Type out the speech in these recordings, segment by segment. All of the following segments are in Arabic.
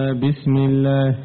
بسم الله.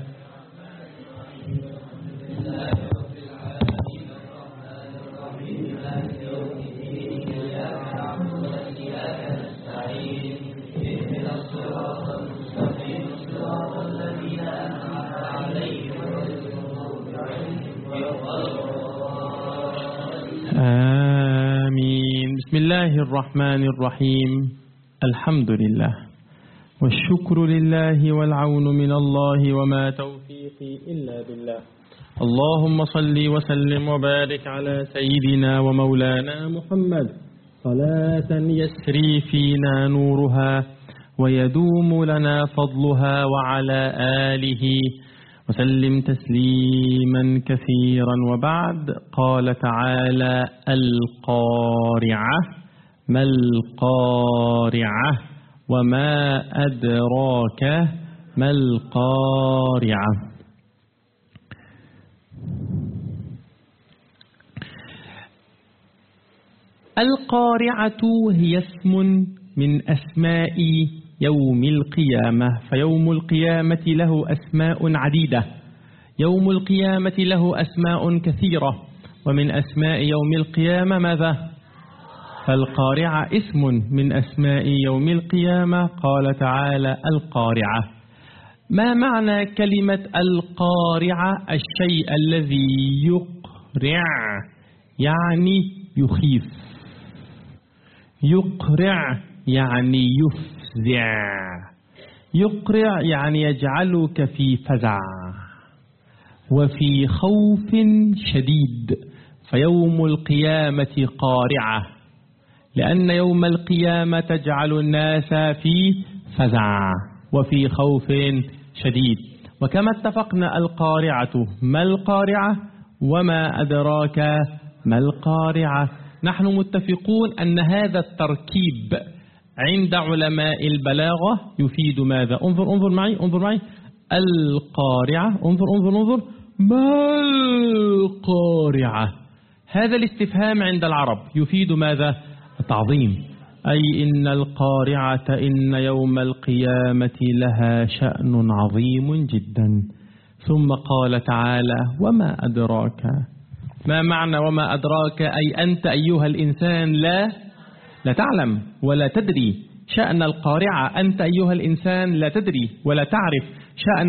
آمين. بسم الله الرحمن الرحيم. الحمد لله والشكر لله والعون من الله وما توفيقي إلا بالله. اللهم صل وسلم وبارك على سيدنا ومولانا محمد صلاة يسري فينا نورها ويدوم لنا فضلها، وعلى آله وسلم تسليما كثيرا. وبعد، قال تعالى: القارعة ما القارعة وما أدراك ما القارعة. القارعة هي اسم من أسماء يوم القيامة، فيوم القيامة له أسماء عديدة، يوم القيامة له أسماء كثيرة، ومن أسماء يوم القيامة ماذا؟ فالقارعة اسم من أسماء يوم القيامة. قال تعالى: القارعة. ما معنى كلمة القارعة؟ الشيء الذي يقرع يعني يخيف، يقرع يعني يفزع، يقرع يعني يجعلك في فزع وفي خوف شديد. فيوم القيامة قارعة، لأن يوم القيامة تجعل الناس في فزع وفي خوف شديد. وكما اتفقنا، القارعة ما القارعة وما أدراك ما القارعة. نحن متفقون أن هذا التركيب عند علماء البلاغة يفيد ماذا؟ انظر معي. القارعة، انظر ما القارعة. هذا الاستفهام عند العرب يفيد ماذا؟ التعظيم، أي إن القارعة إن يوم القيامة لها شأن عظيم جدا. ثم قال تعالى: وما أدراك. ما معنى وما أدراك؟ أي أنت أيها الإنسان لا تعلم ولا تدري شأن القارعة. أنت أيها الإنسان لا تدري ولا تعرف شأن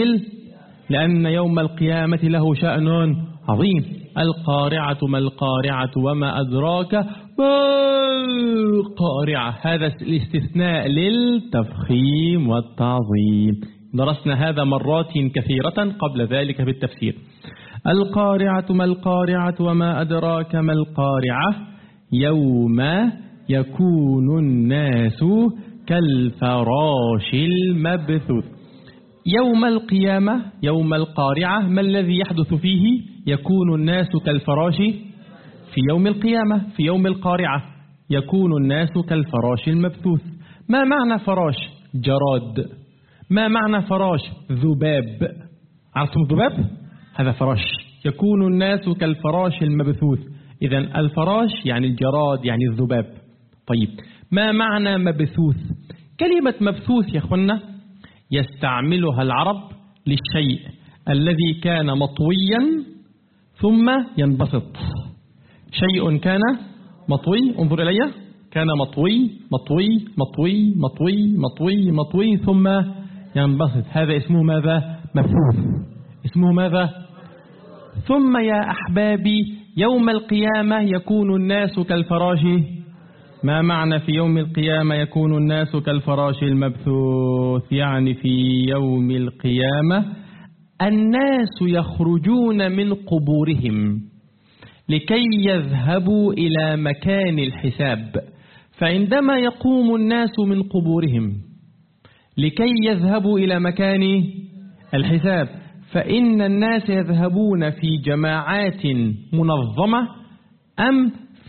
لأن يوم القيامة له شأن عظيم. القارعة ما القارعة وما أدراك ما القارعة. هذا الاستثناء للتفخيم والتعظيم. درسنا هذا مرات كثيرة قبل ذلك بالتفسير. القارعة ما القارعة وما أدراك ما القارعة. يوم يكون الناس كالفراش المبثوث. يوم القيامة، يوم القارعة، ما الذي يحدث فيه؟ يكون الناس كالفراش. في يوم القيامة، في يوم القارعة، يكون الناس كالفراش المبثوث. ما معنى فراش؟ جراد. ما معنى فراش؟ ذباب. عرفتم الذباب؟ هذا فراش. يكون الناس كالفراش المبثوث. إذن الفراش يعني الجراد، يعني الذباب. طيب، ما معنى مبثوث؟ كلمة مبثوث يا أخوانا يستعملها العرب للشيء الذي كان مطويا ثم ينبسط. شيء كان مطوي، انظر إلي، كان مطوي مطوي مطوي مطوي مطوي مطوي ثم ينبسط. هذا اسمه ماذا؟ مبثوث. اسمه ماذا؟ ثم يا أحبابي يوم القيامة يكون الناس كالفراش. ما معنى في يوم القيامة يكون الناس كالفراش المبثوث؟ يعني في يوم القيامة الناس يخرجون من قبورهم لكي يذهبوا إلى مكان الحساب. فعندما يقوم الناس من قبورهم لكي يذهبوا إلى مكان الحساب، فإن الناس يذهبون في جماعات منظمة أم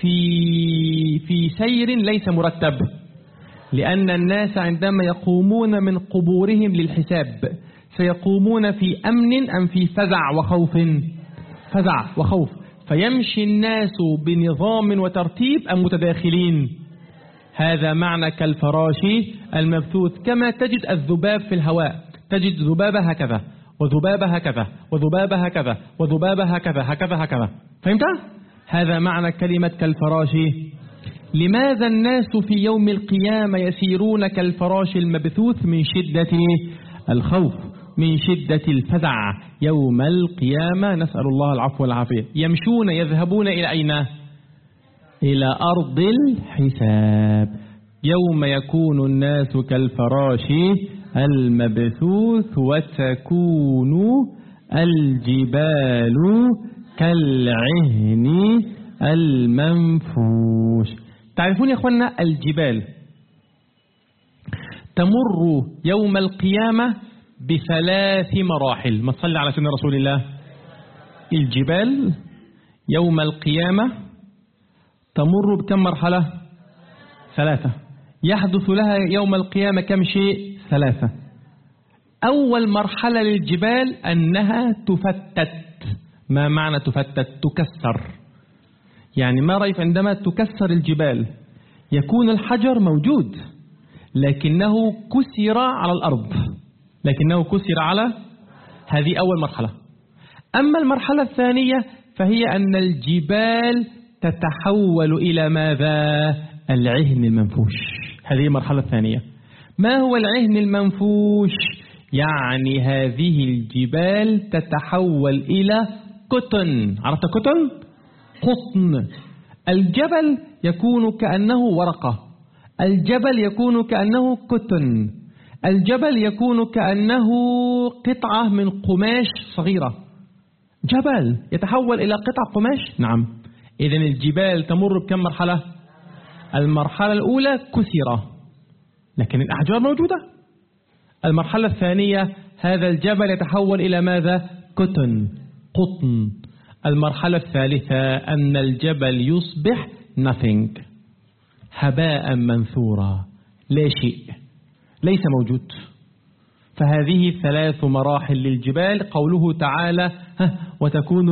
في سير ليس مرتب؟ لأن الناس عندما يقومون من قبورهم للحساب سيقومون في أمن أم في فزع وخوف؟ فزع وخوف. فيمشي الناس بنظام وترتيب أم متداخلين؟ هذا معنى كالفراش المبثوث. كما تجد الذباب في الهواء تجد ذبابة هكذا وذبابة هكذا وذبابة هكذا وذبابة هكذا هكذا. فهمت؟ هذا معنى كلمة كالفراش. لماذا الناس في يوم القيامة يسيرون كالفراش المبثوث؟ من شدة الخوف، من شدة الفزع يوم القيامة، نسأل الله العفو والعافية. يمشون يذهبون إلى أين؟ إلى أرض الحساب. يوم يكون الناس كالفراش المبثوث وتكون الجبال كالعهن المنفوش. تعرفون يا أخوانا الجبال تمر يوم القيامة ب3 مراحل. ما تصلي على سيدنا رسول الله. الجبال يوم القيامة تمر بكم مرحلة؟ 3. يحدث لها يوم القيامة كم شيء؟ 3. أول مرحلة للجبال أنها تفتت. ما معنى تفتت؟ تكسر. يعني ما رأيك عندما تكسر الجبال؟ يكون الحجر موجود لكنه كسر على الأرض، لكنه كسر على، هذه أول مرحلة. أما المرحلة الثانية فهي أن الجبال تتحول إلى ماذا؟ العهن المنفوش. هذه المرحلة الثانية. ما هو العهن المنفوش؟ يعني هذه الجبال تتحول إلى قطن. عرفت قطن؟ قطن. الجبل يكون كأنه ورقة، الجبل يكون كأنه قطن، الجبل يكون كأنه قطعة من قماش صغيرة. جبل يتحول إلى قطعة قماش. نعم. إذن الجبال تمر بكم مرحلة؟ المرحلة الأولى كسرة لكن الأحجار موجودة. المرحلة الثانية هذا الجبل يتحول إلى ماذا؟ قطن. المرحلة الثالثة أن الجبل يصبح nothing، هباء منثورا، لا شيء، ليس موجود. فهذه 3 مراحل للجبال. قوله تعالى وتكون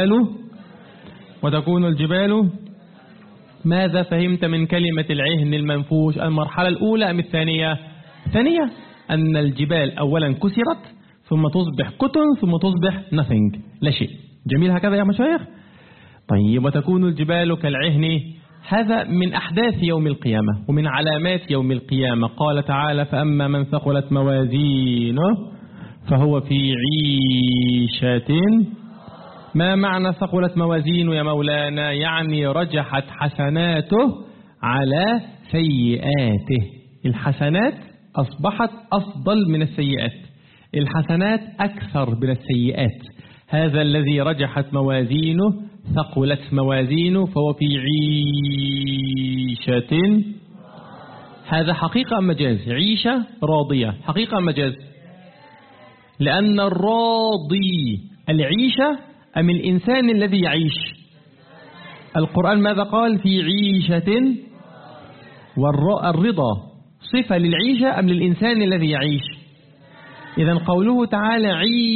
الجبال. ماذا فهمت من كلمة العهن المنفوش؟ المرحلة الأولى أم الثانية؟ الثانية. أن الجبال أولا كسرت ثم تصبح قطن ثم تصبح nothing، لا شيء. جميل هكذا يا مشايخ؟ طيب وتكون الجبال كالعهن، هذا من أحداث يوم القيامة ومن علامات يوم القيامة. قال تعالى فأما من ثقلت موازينه فهو في عيشة. ما معنى ثقلت موازينه يا مولانا؟ يعني رجحت حسناته على سيئاته. الحسنات أصبحت أفضل من السيئات، الحسنات أكثر من السيئات. هذا الذي رجحت موازينه، ثقلت موازينه، فهو في عيشة. هذا حقيقة أم مجاز؟ عيشة راضية حقيقة أم مجاز؟ لأن الراضي العيشة أم الإنسان الذي يعيش؟ القرآن ماذا قال؟ في عيشة. والرضا صفة للعيشة أم للإنسان الذي يعيش؟ إذن قوله تعالى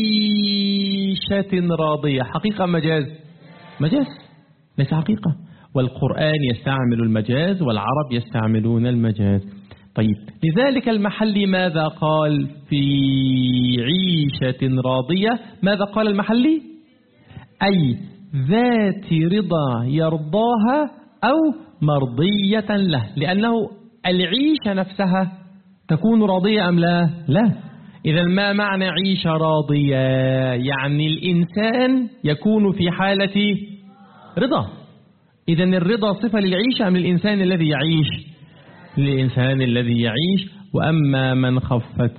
عيشة راضية حقيقة أم مجاز؟ مجاز ليس حقيقة. والقرآن يستعمل المجاز والعرب يستعملون المجاز. طيب لذلك المحلي ماذا قال؟ في عيشة راضية. ماذا قال المحلي؟ أي ذات رضا يرضاها أو مرضية له، لأنه العيشة نفسها تكون راضية أم لا؟ لا. إذا ما معنى عيشة راضية؟ يعني الإنسان يكون في حالة رضا. إذا الرضا صفة للعيشة أم للإنسان الذي يعيش؟ للإنسان الذي يعيش. وأما من خفت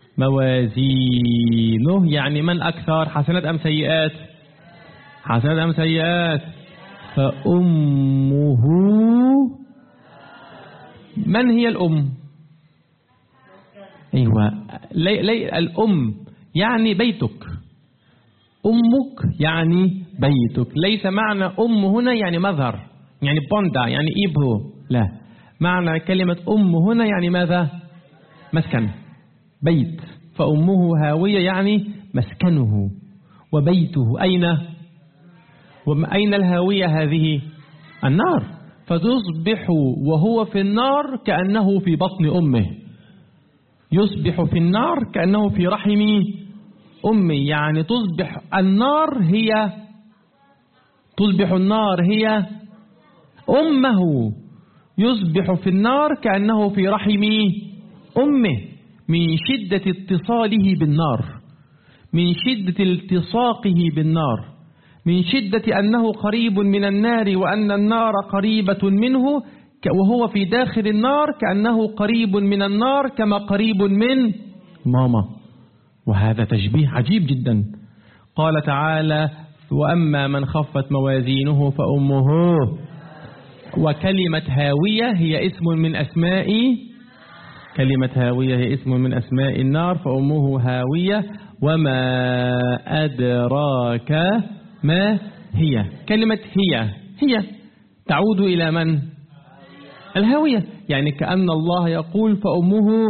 موازينه يعني من أكثر حسنات أم سيئات؟ حسنات أم سيئات؟ فأمه. من هي الأم؟ أيوة الأم يعني بيتك، أمك يعني بيتك. ليس معنى أم هنا يعني مظهر، يعني بوندا، يعني إبو، لا. معنى كلمة أم هنا يعني ماذا؟ مسكن، بيت. فأمه هاوية يعني مسكنه وبيته. أين الهاوية هذه؟ النار. فتصبح وهو في النار كأنه في بطن أمه. يصبح في النار كأنه في رحم أمي، يعني تصبح النار هي أمه، يصبح في النار كأنه في رحم أمه، من شدة اتصاله بالنار، من شدة التصاقه بالنار، من شدة أنه قريب من النار وأن النار قريبة منه، وهو في داخل النار كأنه قريب من النار كما قريب من ماما. وهذا تشبيه عجيب جدا. قال تعالى: وأما من خفت موازينه فأمه، وكلمة هاوية هي اسم من أسماء النار، فأمه هاوية. وما أدراك ما هي. كلمة هي تعود إلى من؟ الهاوية. يعني كأن الله يقول فأمه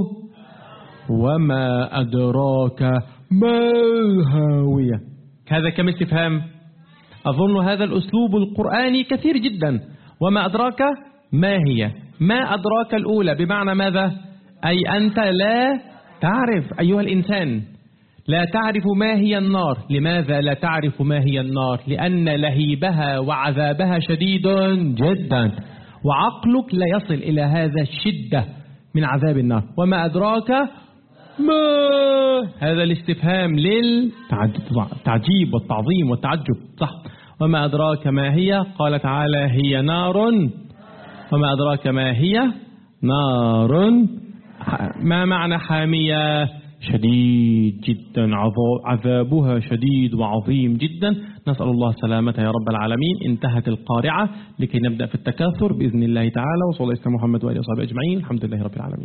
وما أدراك ما الهاوية. هذا كم استفهام. أظن هذا الأسلوب القرآني كثير جدا. وما أدراك ما هي. ما أدراك الأولى بمعنى ماذا؟ أي أنت لا تعرف أيها الإنسان، لا تعرف ما هي النار. لماذا لا تعرف ما هي النار؟ لأن لهيبها وعذابها شديد جدا، وعقلك لا يصل إلى هذا الشدة من عذاب النار. وما أدراك ما، هذا الاستفهام للتعجيب والتعظيم والتعجب، صح. وما أدراك ما هي. قال تعالى: هي نار. وما أدراك ما هي نار. ما معنى حامية؟ شديد جدا، عذابها شديد وعظيم جدا. نسأل الله السلامة يا رب العالمين. انتهت القارعة، لكي نبدأ في التكاثر بإذن الله تعالى. وصلى الله على محمد وآله وصحبه أجمعين. الحمد لله رب العالمين.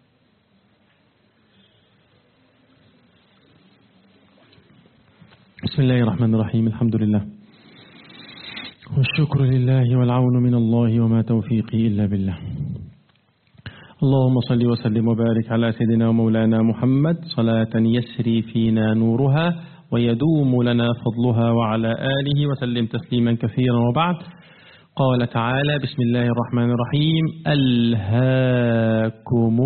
بسم الله الرحمن الرحيم. الحمد لله والشكر لله والعون من الله وما توفيقي إلا بالله. اللهم صل وسلم وبارك على سيدنا ومولانا محمد صلاة يسري فينا نورها ويدوم لنا فضلها، وعلى آله وسلم تسليما كثيرا. وبعد. قال تعالى: بسم الله الرحمن الرحيم. ألهاكم.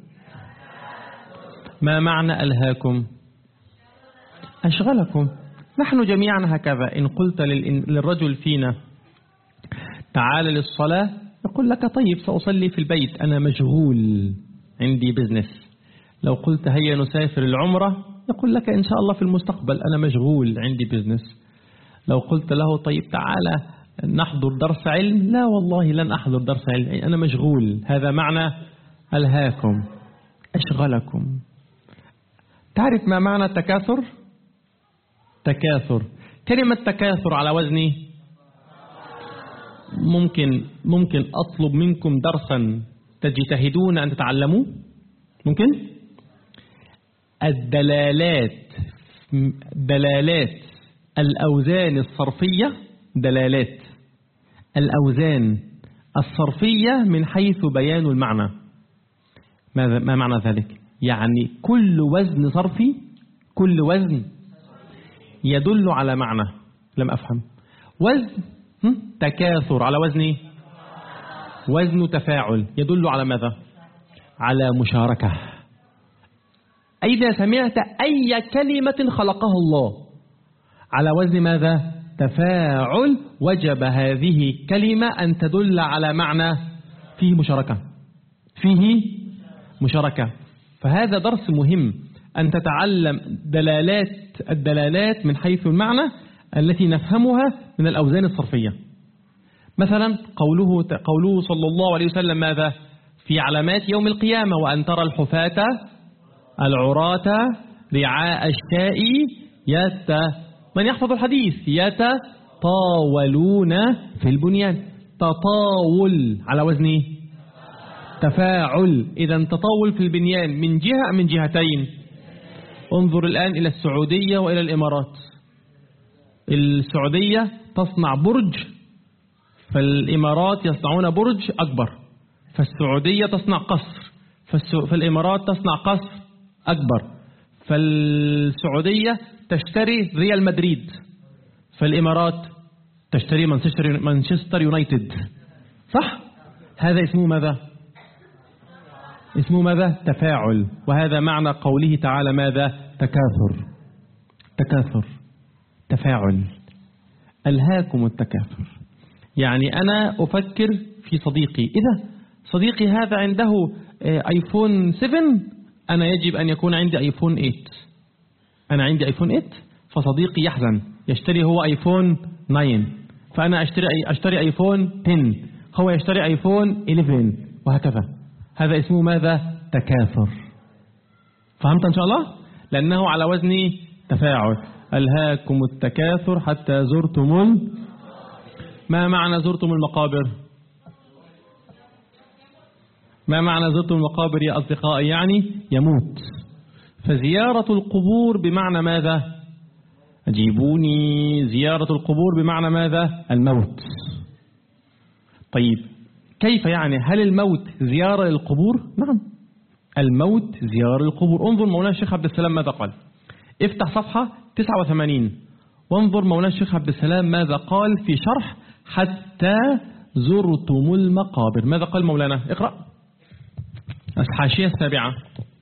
ما معنى ألهاكم؟ أشغلكم. نحن جميعا هكذا. إن قلت للرجل فينا تعال للصلاة، يقول لك طيب سأصلي في البيت، أنا مشغول عندي بزنس. لو قلت هيا نسافر العمرة، يقول لك إن شاء الله في المستقبل، أنا مشغول عندي بزنس. لو قلت له طيب تعال نحضر درس علم، لا والله لن أحضر درس علم، أنا مشغول. هذا معنى ألهاكم، أشغلكم. تعرف ما معنى التكاثر؟ تكاثر، كلمة تكاثر على وزني ممكن أطلب منكم درسا تجتهدون أن تتعلموا. ممكن دلالات الأوزان الصرفية، دلالات الأوزان الصرفية من حيث بيان المعنى. ما معنى ذلك؟ يعني كل وزن صرفي، كل وزن يدل على معنى. لم أفهم. وزن تكاثر على وزن وزن تفاعل يدل على ماذا؟ على مشاركة. إذا سمعت أي كلمة خلقها الله على وزن ماذا؟ تفاعل، وجب هذه الكلمة أن تدل على معنى فيه مشاركة، فيه مشاركة. فهذا درس مهم، أن تتعلم الدلالات من حيث المعنى التي نفهمها من الأوزان الصرفية. مثلا قوله صلى الله عليه وسلم ماذا؟ في علامات يوم القيامة: وأن ترى الحفاة العراة رعاء الشاء من يحفظ الحديث يتطاولون في البنيان. تطاول على وزن تفاعل. إذا تطاول في البنيان من جهة من جهتين. انظر الآن إلى السعودية وإلى الإمارات. السعودية تصنع برج، فالإمارات يصنعون برج أكبر. فالسعودية تصنع قصر، فالإمارات تصنع قصر أكبر. فالسعودية تشتري ريال مدريد، فالإمارات تشتري مانشستر يونايتد. صح؟ هذا اسمه ماذا؟ اسمه ماذا؟ تفاعل. وهذا معنى قوله تعالى ماذا؟ تكاثر. تكاثر، تفاعل. ألهاكم التكاثر، يعني أنا أفكر في صديقي، إذا صديقي هذا عنده آيفون 7، أنا يجب أن يكون عندي آيفون 8. أنا عندي آيفون 8، فصديقي يحزن يشتري هو آيفون 9، فأنا أشتري آيفون 10، هو يشتري آيفون 11، وهكذا. هذا اسمه ماذا؟ تكاثر. فهمت إن شاء الله؟ لأنه على وزن تفاعل. ألهاكم التكاثر حتى زرتم ما معنى زرتم المقابر؟ ما معنى زرتم المقابر يا أصدقائي؟ يعني يموت. فزيارة القبور بمعنى ماذا؟ أجيبوني. زيارة القبور بمعنى ماذا؟ الموت. طيب كيف يعني؟ هل الموت زيارة للقبور؟ نعم، الموت زيارة للقبور. انظر مولانا الشيخ عبد السلام ماذا قال. افتح صفحة 89 وانظر مولانا الشيخ عبد السلام ماذا قال في شرح حتى زرتم المقابر. ماذا قال مولانا؟ اقرأ الحاشية 7.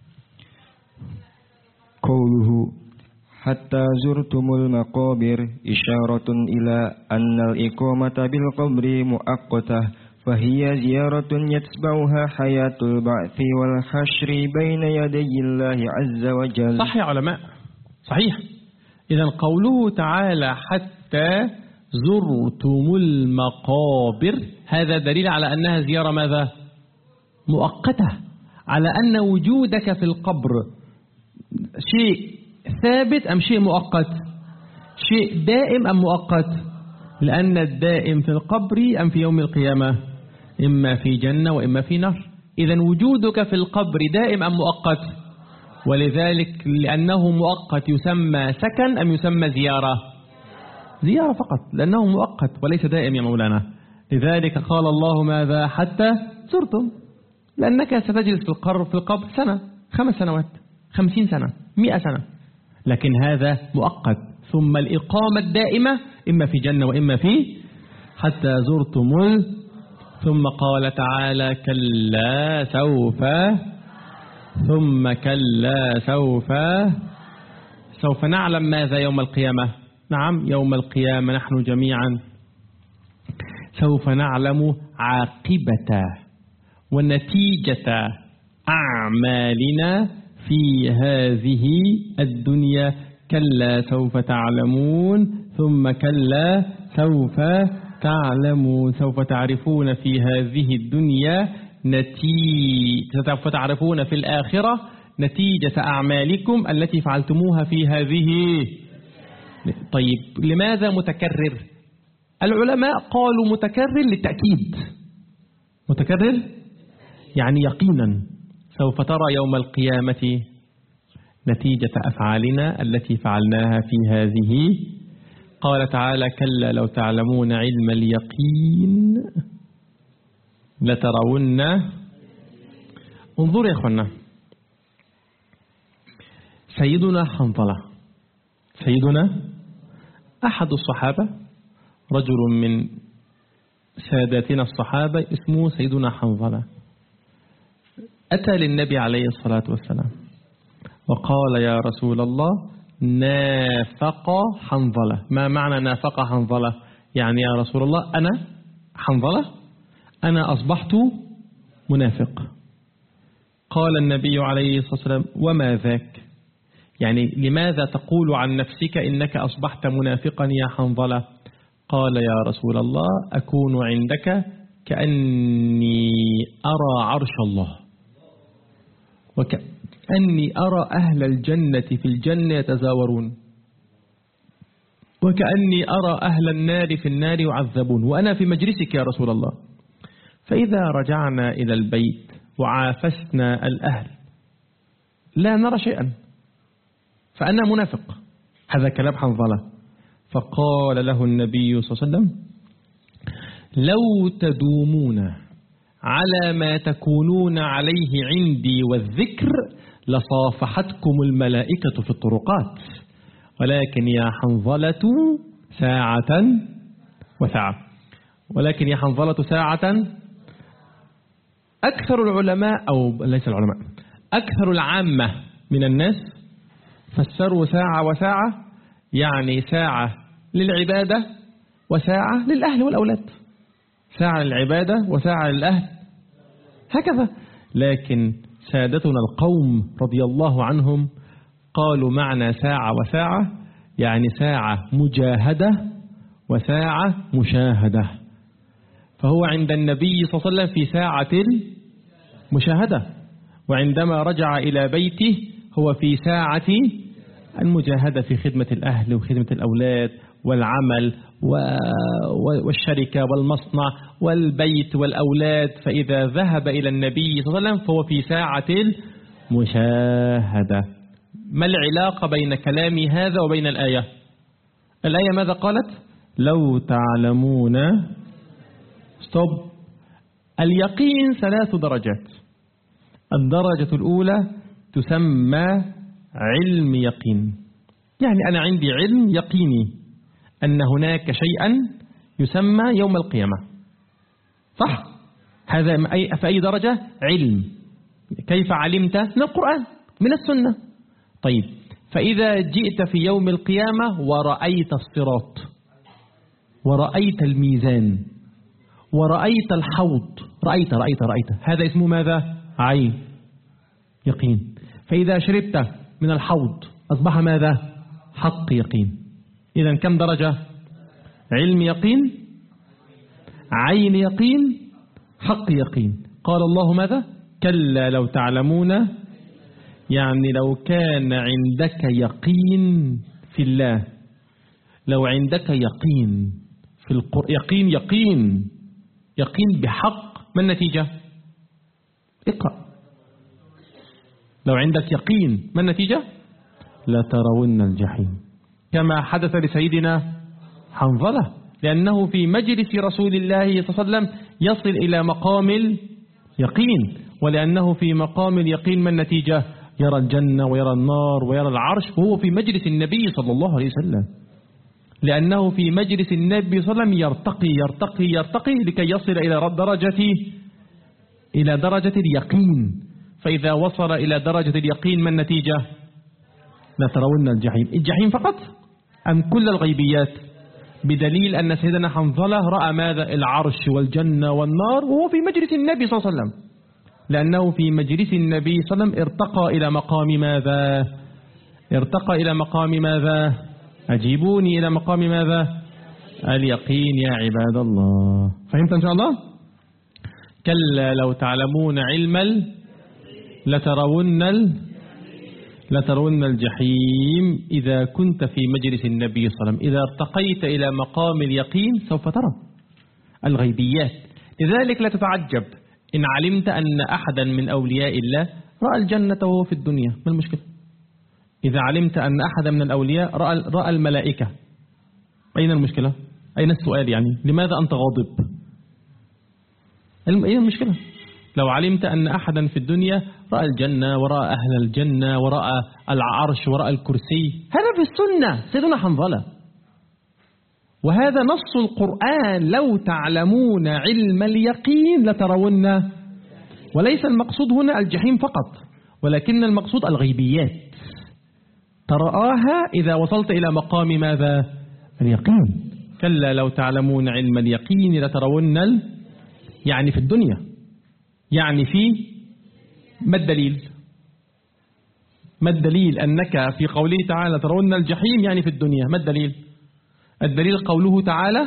قوله حتى زرتم المقابر إشارة إلى أن الإقامة بالقبر مؤقتة، فهي زيارة يتبعها حياة البعث والحشر بين يدي الله عز وجل. صح يا علماء، صحيح. إذن قوله تعالى حتى زرتم المقابر، هذا دليل على أنها زيارة ماذا؟ مؤقتة، على أن وجودك في القبر شيء ثابت أم شيء مؤقت؟ شيء دائم أم مؤقت؟ لأن الدائم في القبر أم في يوم القيامة؟ إما في جنة وإما في نار. إذن وجودك في القبر دائم أم مؤقت؟ ولذلك لأنه مؤقت يسمى سكن أم يسمى زيارة؟ زيارة فقط، لأنه مؤقت وليس دائم يا مولانا. لذلك قال الله ماذا؟ حتى زرتم، لأنك ستجلس في القبر سنة، 5 سنوات، 50 سنة، 100 سنة، لكن هذا مؤقت. ثم الإقامة الدائمة إما في جنة وإما في حتى زرتم ثم قال تعالى كلا سوف، ثم كلا سوف نعلم ماذا يوم القيامة. نعم، يوم القيامة نحن جميعا سوف نعلم عاقبة ونتيجة أعمالنا في هذه الدنيا. كلا سوف تعلمون ثم كلا سوف تعلمون. سوف تعرفون في هذه الدنيا سوف تعرفون في الآخرة نتيجة أعمالكم التي فعلتموها في هذه. طيب لماذا متكرر؟ العلماء قالوا متكرر للتأكيد. متكرر يعني يقينا سوف ترى يوم القيامة نتيجة أفعالنا التي فعلناها في هذه. قال تعالى كلا لو تعلمون علم اليقين لترون. انظروا يا أخوانا، سيدنا حنظلة، سيدنا أحد الصحابة، رجل من ساداتنا الصحابة اسمه سيدنا حنظلة، أتى للنبي عليه الصلاة والسلام وقال يا رسول الله نافق حنظلة. ما معنى نافق حنظلة؟ يعني يا رسول الله أنا حنظلة أنا أصبحت منافق. قال النبي عليه الصلاة والسلام وما ذاك؟ يعني لماذا تقول عن نفسك إنك أصبحت منافقا يا حنظلة؟ قال يا رسول الله أكون عندك كأني أرى عرش الله، وكأني أرى أهل الجنة في الجنة يتزاورون، وكأني أرى أهل النار في النار يعذبون، وأنا في مجلسك يا رسول الله. فإذا رجعنا إلى البيت وعافسنا الأهل لا نرى شيئا، فأنا منافق. هذا كلام حنظلة. فقال له النبي صلى الله عليه وسلم لو تدومون على ما تكونون عليه عندي والذكر لصافحتكم الملائكة في الطرقات، ولكن يا حنظلة ساعة وساعة، ولكن يا حنظلة ساعة أكثر العلماء أو ليس العلماء، أكثر العامة من الناس فسروا ساعة وساعة، يعني ساعة للعبادة وساعة للأهل والأولاد، ساعة للعبادة وساعة للأهل هكذا. لكن سادتنا القوم رضي الله عنهم قالوا معنى ساعة وساعة يعني ساعة مجاهدة وساعة مشاهدة. فهو عند النبي صلى الله عليه وسلم في ساعة المشاهدة، وعندما رجع إلى بيته هو في ساعة المجاهدة في خدمة الأهل وخدمة الأولاد والعمل والشركة والمصنع والبيت والأولاد. فإذا ذهب إلى النبي صلى الله عليه وسلم فهو في ساعة المشاهدة. ما العلاقة بين كلامي هذا وبين الآية؟ الآية ماذا قالت؟ لو تعلمون اليقين 3 درجات. الدرجة الأولى تسمى علم يقين، يعني أنا عندي علم يقيني أن هناك شيئا يسمى يوم القيامة، صح؟ هذا في أي درجة؟ علم. كيف علمت؟ من القرآن من السنة. طيب، فإذا جئت في يوم القيامة ورأيت الصراط ورأيت الميزان ورأيت الحوض، رأيت هذا اسمه ماذا؟ عين يقين. فإذا شربت من الحوض أصبح ماذا؟ حق يقين. إذن كم درجة؟ علم يقين، عين يقين، حق يقين. قال الله ماذا؟ كلا لو تعلمون، يعني لو كان عندك يقين في الله، لو عندك يقين في القرآن، يقين بحق، ما النتيجة؟ اقرأ. لو عندك يقين ما النتيجة؟ لترون الجحيم، كما حدث لسيدنا حنظلة، لأنه في مجلس رسول الله صلى الله عليه وسلم يصل إلى مقام اليقين، ولأنه في مقام اليقين ما النتيجة؟ يرى الجنة ويرى النار ويرى العرش، وهو في مجلس النبي صلى الله عليه وسلم، لأنه في مجلس النبي صلى الله عليه وسلم يرتقي لكي يصل إلى درجة اليقين. فإذا وصل إلى درجة اليقين ما النتيجة؟ لترون الجحيم. الجحيم فقط أم كل الغيبيات؟ بدليل أن سيدنا حنظلة رأى ماذا؟ العرش والجنة والنار وهو في مجلس النبي صلى الله عليه وسلم، لأنه في مجلس النبي صلى الله عليه وسلم ارتقى إلى مقام ماذا؟ ارتقى إلى مقام ماذا؟ أجيبوني، إلى مقام ماذا؟ اليقين يا عباد الله. فهمت إن شاء الله؟ كلا لو تعلمون علم لترون الجحيم إذا كنت في مجلس النبي صلى الله عليه وسلم. إذا ارتقيت إلى مقام اليقين سوف ترى الغيبيات. لذلك لا تتعجب إن علمت أن أحدا من أولياء الله رأى الجنة وهو في الدنيا، ما المشكلة؟ إذا علمت أن أحدا من الأولياء رأى الملائكة، أين المشكلة؟ أين السؤال يعني؟ لماذا أنت غاضب؟ أين المشكلة؟ لو علمت أن أحدا في الدنيا رأى الجنة ورأى أهل الجنة ورأى العرش ورأى الكرسي، هذا في السنة سيدنا حنظلة، وهذا نص القرآن. لو تعلمون علم اليقين لترون، وليس المقصود هنا الجحيم فقط، ولكن المقصود الغيبيات ترآها إذا وصلت إلى مقام ماذا؟ اليقين. كلا لو تعلمون علم اليقين لترون يعني في الدنيا، يعني في ما الدليل؟ ما الدليل أنك في قوله تعالى ترون الجحيم يعني في الدنيا؟ ما الدليل؟ الدليل قوله تعالى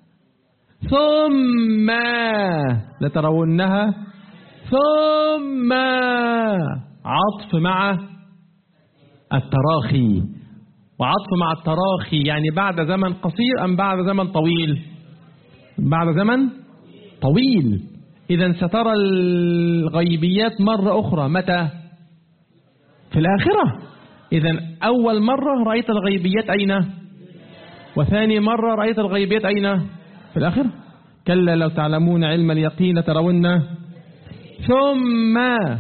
ثم لترونها، ثم عطف مع التراخي، وعطف مع التراخي يعني بعد زمن قصير أم بعد زمن طويل؟ بعد زمن طويل. إذا سترى الغيبيات مرة أخرى متى؟ في الآخرة. إذا أول مرة رأيت الغيبيات أين؟ وثاني مرة رأيت الغيبيات أين؟ في الآخرة. كلا لو تعلمون علم اليقين لترون، ثم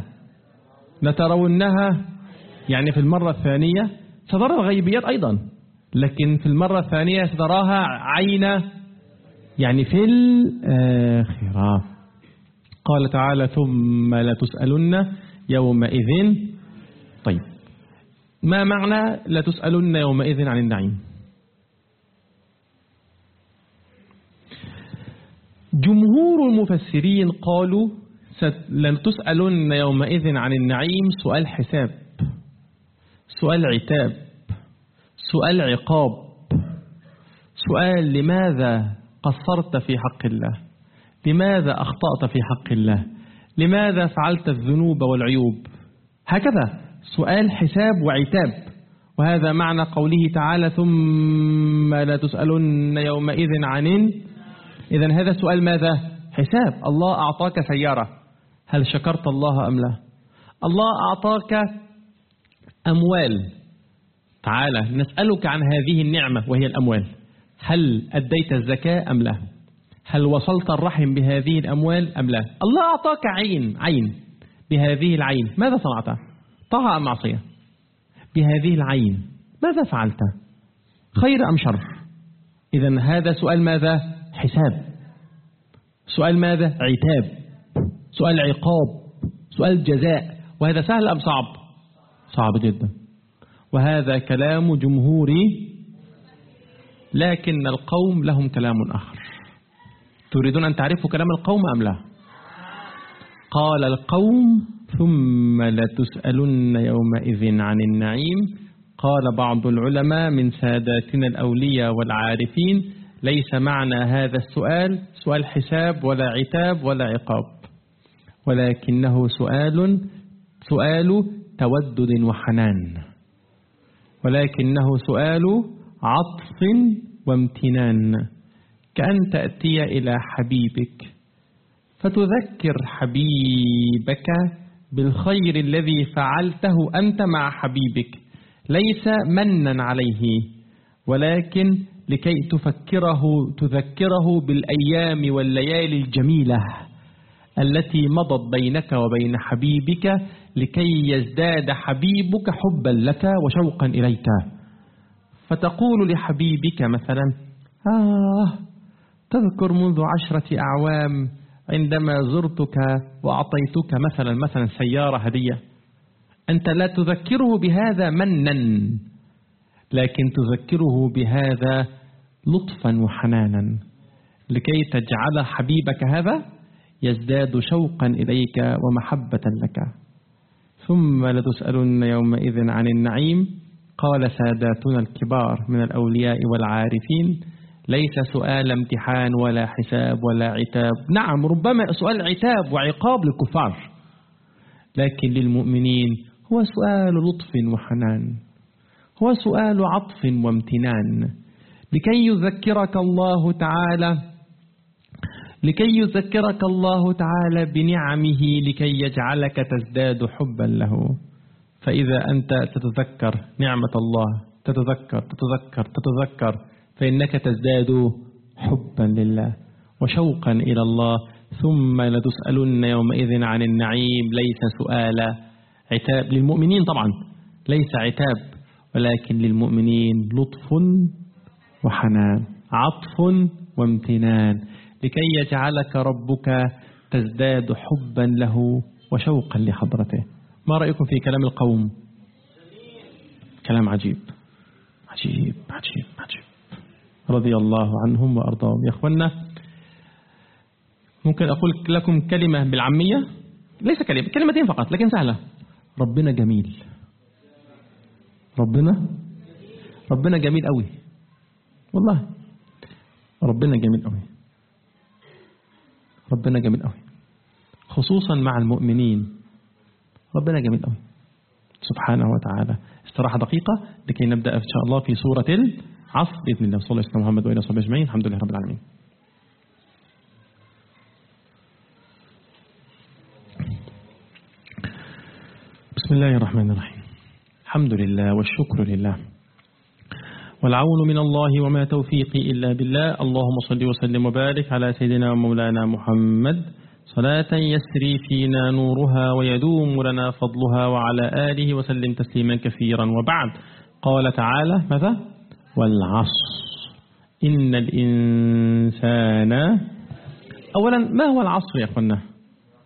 لترونها يعني في المرة الثانية سترى الغيبيات أيضا، لكن في المرة الثانية ستراها عين يعني في الآخرة. قال تعالى ثم لتسألن يومئذ. طيب ما معنى لتسألن يومئذ عن النعيم؟ جمهور المفسرين قالوا لتسألن يومئذ عن النعيم سؤال حساب، سؤال عتاب، سؤال عقاب، سؤال لماذا قصرت في حق الله، لماذا أخطأت في حق الله، لماذا فعلت الذنوب والعيوب، هكذا سؤال حساب وعتاب. وهذا معنى قوله تعالى ثم لا تسألن يومئذ عن. إذن هذا سؤال ماذا؟ حساب. الله أعطاك سيارة، هل شكرت الله أم لا؟ الله أعطاك أموال، تعالى نسألك عن هذه النعمة وهي الأموال، هل أديت الزكاة أم لا؟ هل وصلت الرحم بهذه الأموال أم لا؟ الله أعطاك عين بهذه العين ماذا صنعت؟ طاعة أم معصية؟ بهذه العين ماذا فعلت؟ خير أم شر؟ إذن هذا سؤال ماذا؟ حساب. سؤال ماذا؟ عتاب، سؤال عقاب، سؤال جزاء. وهذا سهل أم صعب؟ صعب جدا. وهذا كلام جمهوري، لكن القوم لهم كلام آخر. تريدون أن تعرفوا كلام القوم أم لا؟ قال القوم ثم لتسألن يومئذ عن النعيم. قال بعض العلماء من ساداتنا الأولياء والعارفين ليس معنى هذا السؤال سؤال حساب ولا عتاب ولا عقاب، ولكنه سؤال تودد وحنان، ولكنه سؤال عطف وامتنان، كأن تأتي إلى حبيبك فتذكر حبيبك بالخير الذي فعلته أنت مع حبيبك، ليس منا عليه، ولكن لكي تذكره بالأيام والليالي الجميلة التي مضت بينك وبين حبيبك، لكي يزداد حبيبك حبا لك وشوقا إليك. فتقول لحبيبك مثلا تذكر منذ 10 أعوام عندما زرتك وأعطيتك مثلا سيارة هدية. أنت لا تذكره بهذا منا، لكن تذكره بهذا لطفا وحنانا، لكي تجعل حبيبك هذا يزداد شوقا إليك ومحبة لك. ثم لتسألن يومئذ عن النعيم. قال ساداتنا الكبار من الأولياء والعارفين ليس سؤال امتحان ولا حساب ولا عتاب. نعم ربما سؤال عتاب وعقاب للكفار، لكن للمؤمنين هو سؤال لطف وحنان، هو سؤال عطف وامتنان، لكي يذكرك الله تعالى بنعمه، لكي يجعلك تزداد حبا له. فإذا أنت تتذكر نعمة الله، تتذكر فإنك تزداد حبا لله وشوقا إلى الله. ثم لتسألن يومئذ عن النعيم ليس سؤال عتاب للمؤمنين، طبعا ليس عتاب، ولكن للمؤمنين لطف وحنان، عطف وامتنان، لكي يجعلك ربك تزداد حبا له وشوقا لحضرته. ما رأيكم في كلام القوم؟ كلام عجيب عجيب عجيب عجيب، رضي الله عنهم وأرضاهم. يا أخوانا ممكن أقول لكم كلمة بالعامية، ليس كلمتين فقط لكن سهلة. ربنا جميل، ربنا جميل قوي، والله ربنا جميل قوي، ربنا جميل قوي، خصوصا مع المؤمنين. ربنا جميل قوي سبحانه وتعالى. استراحة دقيقة لكي نبدأ إن شاء الله في سورة العصر بإذن الله. صلى الله عليه وسلم محمد وإلى صحبه أجمعين. الحمد لله رب العالمين. بسم الله الرحمن الرحيم. الحمد لله والشكر لله والعون من الله وما توفيقي إلا بالله. اللهم صل وسلم وبارك على سيدنا ومولانا محمد صلاة يسري فينا نورها ويدوم لنا فضلها، وعلى آله وسلم تسليما كثيرا. وبعد، قال تعالى ماذا؟ والعصر إن الإنسان. أولا ما هو العصر يا أخوانا؟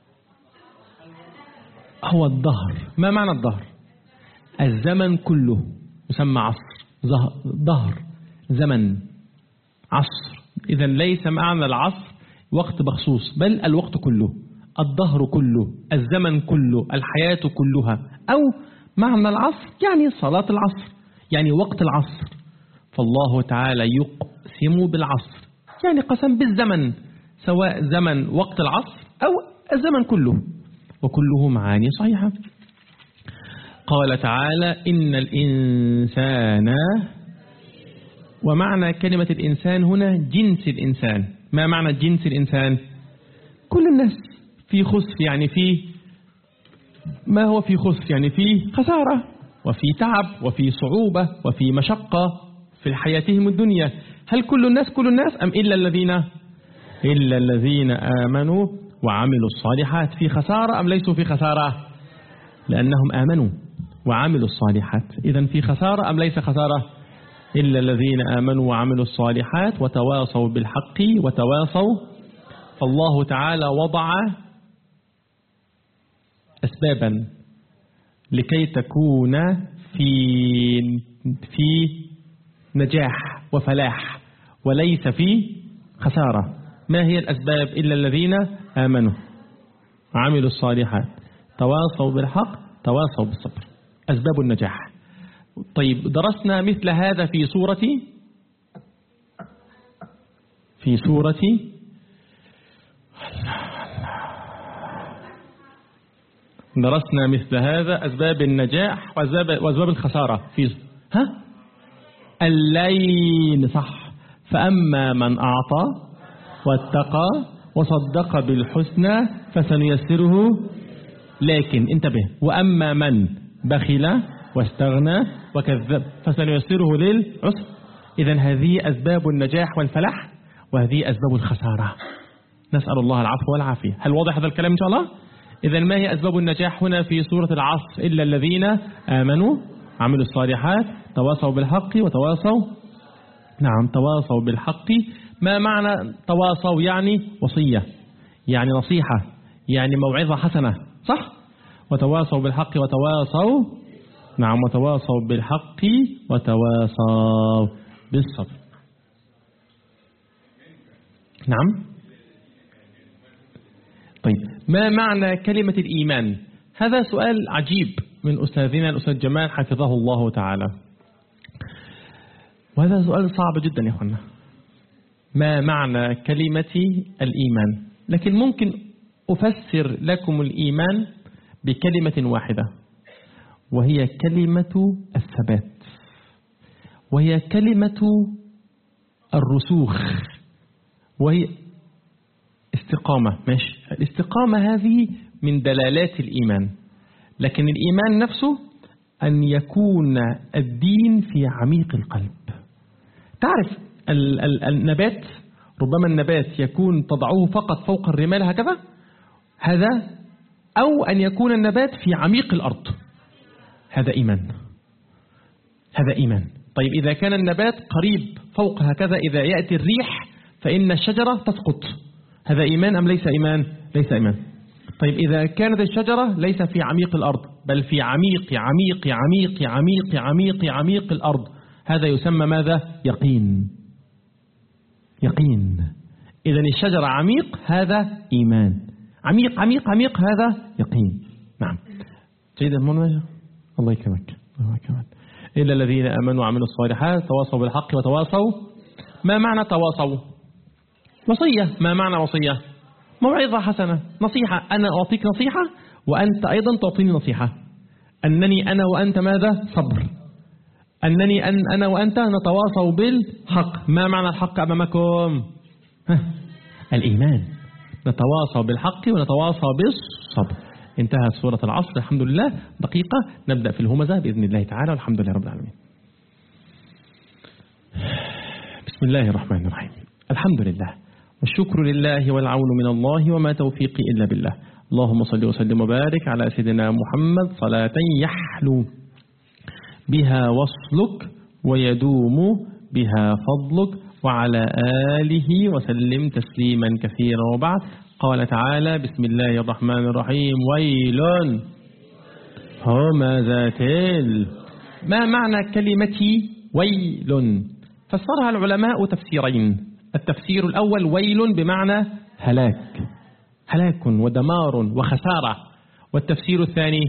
هو الدهر. ما معنى الدهر؟ الزمن كله يسمى عصر. دهر زمن عصر. إذا ليس معنى العصر وقت مخصوص، بل الوقت كله، الدهر كله، الزمن كله، الحياة كلها. أو معنى العصر يعني صلاة العصر، يعني وقت العصر. فالله تعالى يقسم بالعصر، يعني قسم بالزمن، سواء زمن وقت العصر أو الزمن كله، وكله معاني صحيحة. قال تعالى إن الإنسان، ومعنى كلمة الإنسان هنا جنس الإنسان. ما معنى جنس الإنسان؟ كل الناس في خسر، يعني في ما هو في خسر، يعني في خسارة وفي تعب وفي صعوبة وفي مشقة في حياتهم الدنيا. هل كل الناس كل الناس أم إلا الذين آمنوا وعملوا الصالحات في خسارة أم ليسوا في خسارة؟ لأنهم آمنوا وعملوا الصالحات. إذن في خسارة أم ليس خسارة؟ إلا الذين آمنوا وعملوا الصالحات وتواصوا بالحق وتواصوا. فالله تعالى وضع أسبابا لكي تكون في نجاح وفلاح وليس في خسارة. ما هي الأسباب؟ إلا الذين آمنوا وعملوا الصالحات تواصوا بالحق تواصوا بالصبر، أسباب النجاح. طيب درسنا مثل هذا في سورة درسنا مثل هذا أسباب النجاح وأسباب الخسارة في الليل، صح. فأما من أعطى واتقى وصدق بالحسنى فسنيسره، لكن انتبه، وأما من بخل واستغنى وكذب فسنيسره للعسر. إذن هذه أسباب النجاح والفلاح وهذه أسباب الخسارة. نسأل الله العفو والعافية. هل واضح هذا الكلام إن شاء الله؟ إذن ما هي أسباب النجاح هنا في سورة العصر؟ إلا الذين آمنوا عملوا الصالحات تواصوا بالحق وتواصوا تواصوا بالحق. ما معنى تواصوا؟ يعني وصية، يعني نصيحة، يعني موعظة حسنة، صح؟ وتواصوا بالحق وتواصوا وتواصوا بالحق وتواصوا بالصبر. طيب ما معنى كلمة الإيمان؟ هذا سؤال عجيب من أستاذنا الأستاذ جمال حفظه الله تعالى، وهذا سؤال صعب جدا يا أخوانا. ما معنى كلمة الإيمان؟ لكن ممكن أفسر لكم الإيمان بكلمة واحدة، وهي كلمة الثبات، وهي كلمة الرسوخ، وهي استقامة. ماشي، الاستقامة هذه من دلالات الإيمان، لكن الإيمان نفسه أن يكون الدين في عميق القلب. تعرف النبات، ربما النبات يكون تضعه فقط فوق الرمال هكذا، هذا، أو أن يكون النبات في عميق الأرض، هذا إيمان، هذا إيمان. طيب إذا كان النبات قريب فوق هكذا، إذا يأتي الريح فإن الشجرة تسقط، هذا إيمان أم ليس إيمان؟ ليس إيمان. طيب إذا كانت الشجرة ليس في عميق الأرض بل في عميق عميق عميق عميق عميق عميق الأرض، هذا يسمى ماذا؟ يقين. يقين. إذن الشجرة عميق، هذا إيمان. عميق عميق عميق، هذا يقين. نعم جيدا منوجه، الله يكرمك. إلا الذين آمنوا وعملوا الصالحات تواصوا بالحق وتواصوا. ما معنى تواصوا؟ وصية. ما معنى وصية؟ موعظة حسنة، نصيحة. أنا أعطيك نصيحة وأنت أيضا تعطيني نصيحة. أنني أنا وأنت ماذا؟ صبر. أنني أنا وأنت نتواصوا بالحق. ما معنى الحق أمامكم؟ الإيمان. نتواصى بالحق ونتواصى بالصبر. انتهت سورة العصر، الحمد لله. دقيقة نبدأ في الهمزة بإذن الله تعالى، والحمد لله رب العالمين. بسم الله الرحمن الرحيم. الحمد لله والشكر لله والعون من الله وما توفيقي إلا بالله. اللهم صل وسلم وبارك على سيدنا محمد صلاة يحلو بها وصلك ويدوم بها فضلك، وعلى آله وسلم تسليما كثيرا. وبعد، قال تعالى: بسم الله الرحمن الرحيم: ويل همزة. ما معنى كلمة ويل؟ فسرها العلماء تفسيرين. التفسير الأول ويل بمعنى هلاك، هلاك ودمار وخسارة. والتفسير الثاني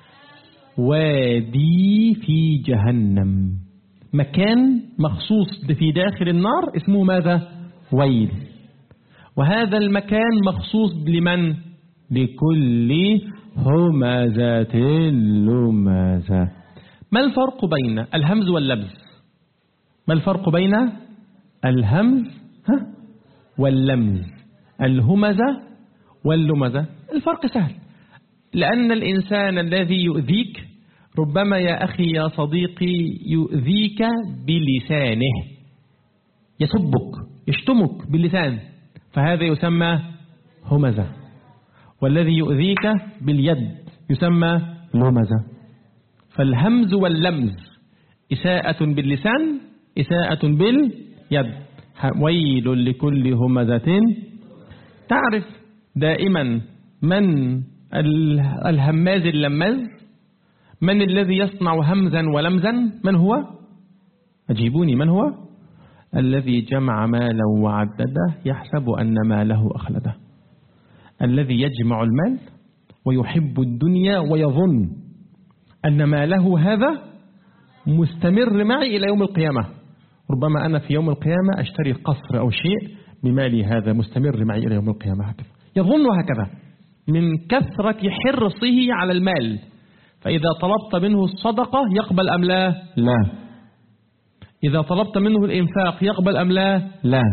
وادي في جهنم، مكان مخصوص في داخل النار اسمه ماذا؟ ويل. وهذا المكان مخصوص لمن؟ لكل همزة لمزة. ما الفرق بين الهمز واللمز؟ ما الفرق بين الهمز واللمز، الهمزة واللمزة؟ الفرق سهل، لأن الإنسان الذي يؤذيك ربما يا أخي يا صديقي يؤذيك بلسانه، يسبك يشتمك باللسان، فهذا يسمى همزة. والذي يؤذيك باليد يسمى لمزة. فالهمز واللمز إساءة باللسان، إساءة باليد. ويل لكل همزة. تعرف دائما من الهماز اللماز؟ من الذي يصنع همزا ولمزا؟ من هو؟ أجيبوني، من هو؟ الذي جمع مالا وعدده يحسب أن ماله أخلده. الذي يجمع المال ويحب الدنيا ويظن أن ماله هذا مستمر معي إلى يوم القيامة. ربما أنا في يوم القيامة أشتري قصر أو شيء بمالي هذا مستمر معي إلى يوم القيامة، هكذا يظن هكذا من كثرة حرصه على المال. فإذا طلبت منه الصدقة يقبل أم لا؟ لا. إذا طلبت منه الإنفاق يقبل أم لا؟ لا.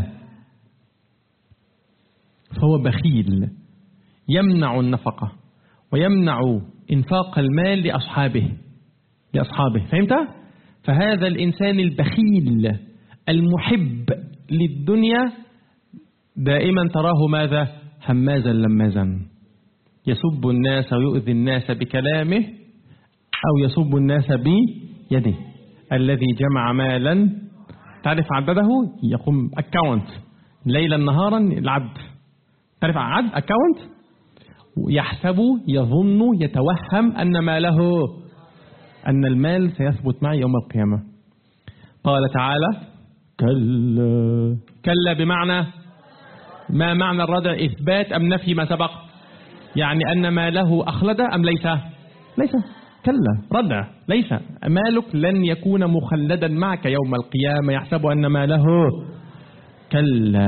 فهو بخيل، يمنع النفقة ويمنع إنفاق المال لأصحابه. فهمت؟ فهذا الإنسان البخيل المحب للدنيا دائما تراه ماذا؟ همازا لمازا، يسب الناس ويؤذي الناس بكلامه أو يسب الناس بيده. الذي جمع مالا، تعرف عدده؟ يقوم أكاونت ليلا نهارا العد، تعرف عد أكاونت؟ يحسب يظن يتوهم أن ماله، أن المال سيثبت معي يوم القيامة. قال تعالى كلا. كلا بمعنى، ما معنى الردع؟ إثبات أم نفي ما سبق؟ يعني أن ماله أخلد أم ليس؟ ليس. كلا ردع، ليس. مالك لن يكون مخلدا معك يوم القيامة، يحسب أن ماله. كلا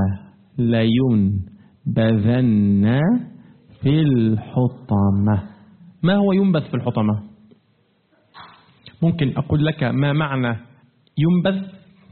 لينبذن في الحطمة. ما هو ينبذ في الحطمة؟ ممكن أقول لك ما معنى ينبذ؟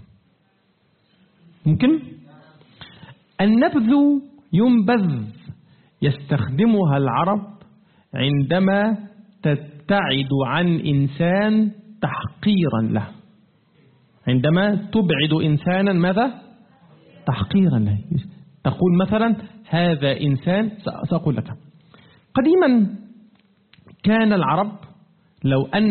ممكن؟ النبذ ينبذ يستخدمها العرب عندما تبتعد عن إنسان تحقيرا له. عندما تبعد إنسانا ماذا؟ تحقيرا له. تقول مثلا هذا إنسان، سأقول لك قديما كان العرب لو أن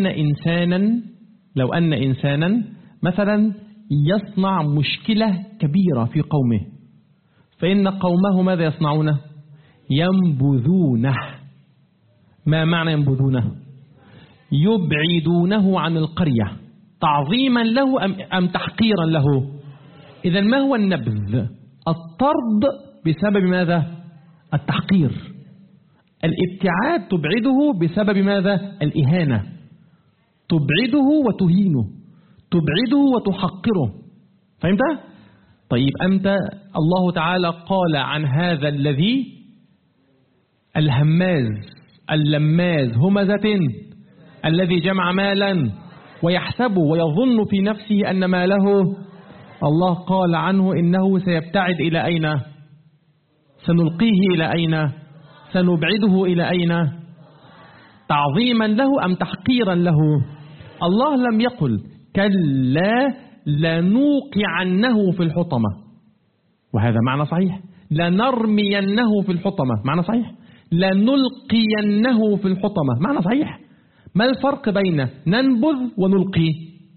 إنسانا مثلا يصنع مشكلة كبيرة في قومه، فإن قومه ماذا يصنعونه؟ ينبذونه. ما معنى ينبذونه؟ يبعدونه عن القرية تعظيما له أم تحقيرا له؟ إذا ما هو النبذ؟ الطرد بسبب ماذا؟ التحقير. الابتعاد تبعده بسبب ماذا؟ الإهانة. تبعده وتهينه، تبعده وتحقره. فهمت؟ طيب أنت الله تعالى قال عن هذا الذي الهماز اللماز همزة الذي جمع مالا ويحسب ويظن في نفسه أن ماله، الله قال عنه إنه سيبتعد إلى أين؟ سنلقيه إلى أين؟ سنبعده إلى أين؟ تعظيما له أم تحقيرا له؟ الله لم يقل كلا لنوقعنه في الحطمة، وهذا معنى صحيح. لنرمينه في الحطمة، معنى صحيح. لنلقينه في الحطمة، معنى صحيح. ما الفرق بين ننبذ ونلقي؟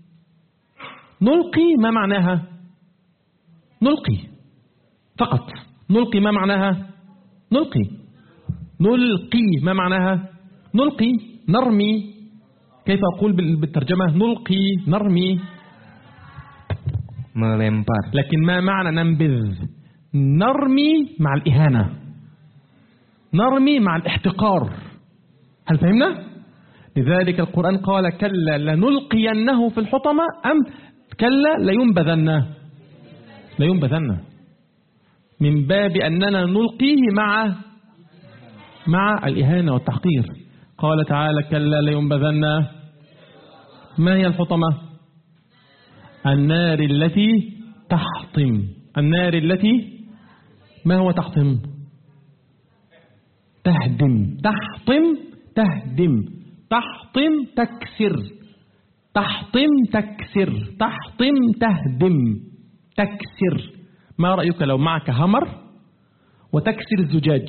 نلقي ما معناها؟ نلقي فقط. نلقي ما معناها؟ نلقي. نلقي ما معناها؟ نلقي، نرمي. كيف أقول بالترجمة؟ نلقي، نرمي، melempar. لكن ما معنى ننبذ؟ نرمي مع الإهانة، نرمي مع الاحتقار. هل فهمنا؟ لذلك القرآن قال كلا لنلقينه في الحطمة، أم كلا لينبذن، من باب أننا نلقيه مع الإهانة والتحقير. قال تعالى كلا لينبذن. ما هي الحطمة؟ النار التي تحطم. النار التي ما هو تحطم؟ تهدم. تحطم تهدم، تحطم تكسر، تحطم تكسر، تحطم تهدم، تكسر. ما رأيك لو معك همر وتكسر الزجاج؟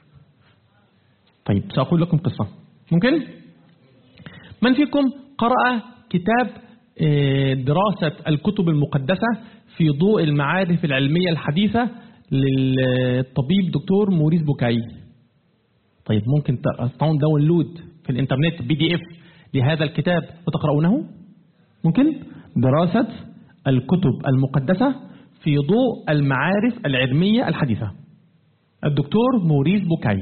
طيب سأقول لكم قصة، ممكن؟ من فيكم قرأ كتاب دراسة الكتب المقدسة في ضوء المعارف العلمية الحديثة للطبيب دكتور موريس بوكاي؟ طيب ممكن تستطيعون داونلود في الانترنت PDF لهذا الكتاب وتقرؤونه؟ ممكن؟ دراسة الكتب المقدسة في ضوء المعارف العلمية الحديثة، الدكتور موريس بوكاي.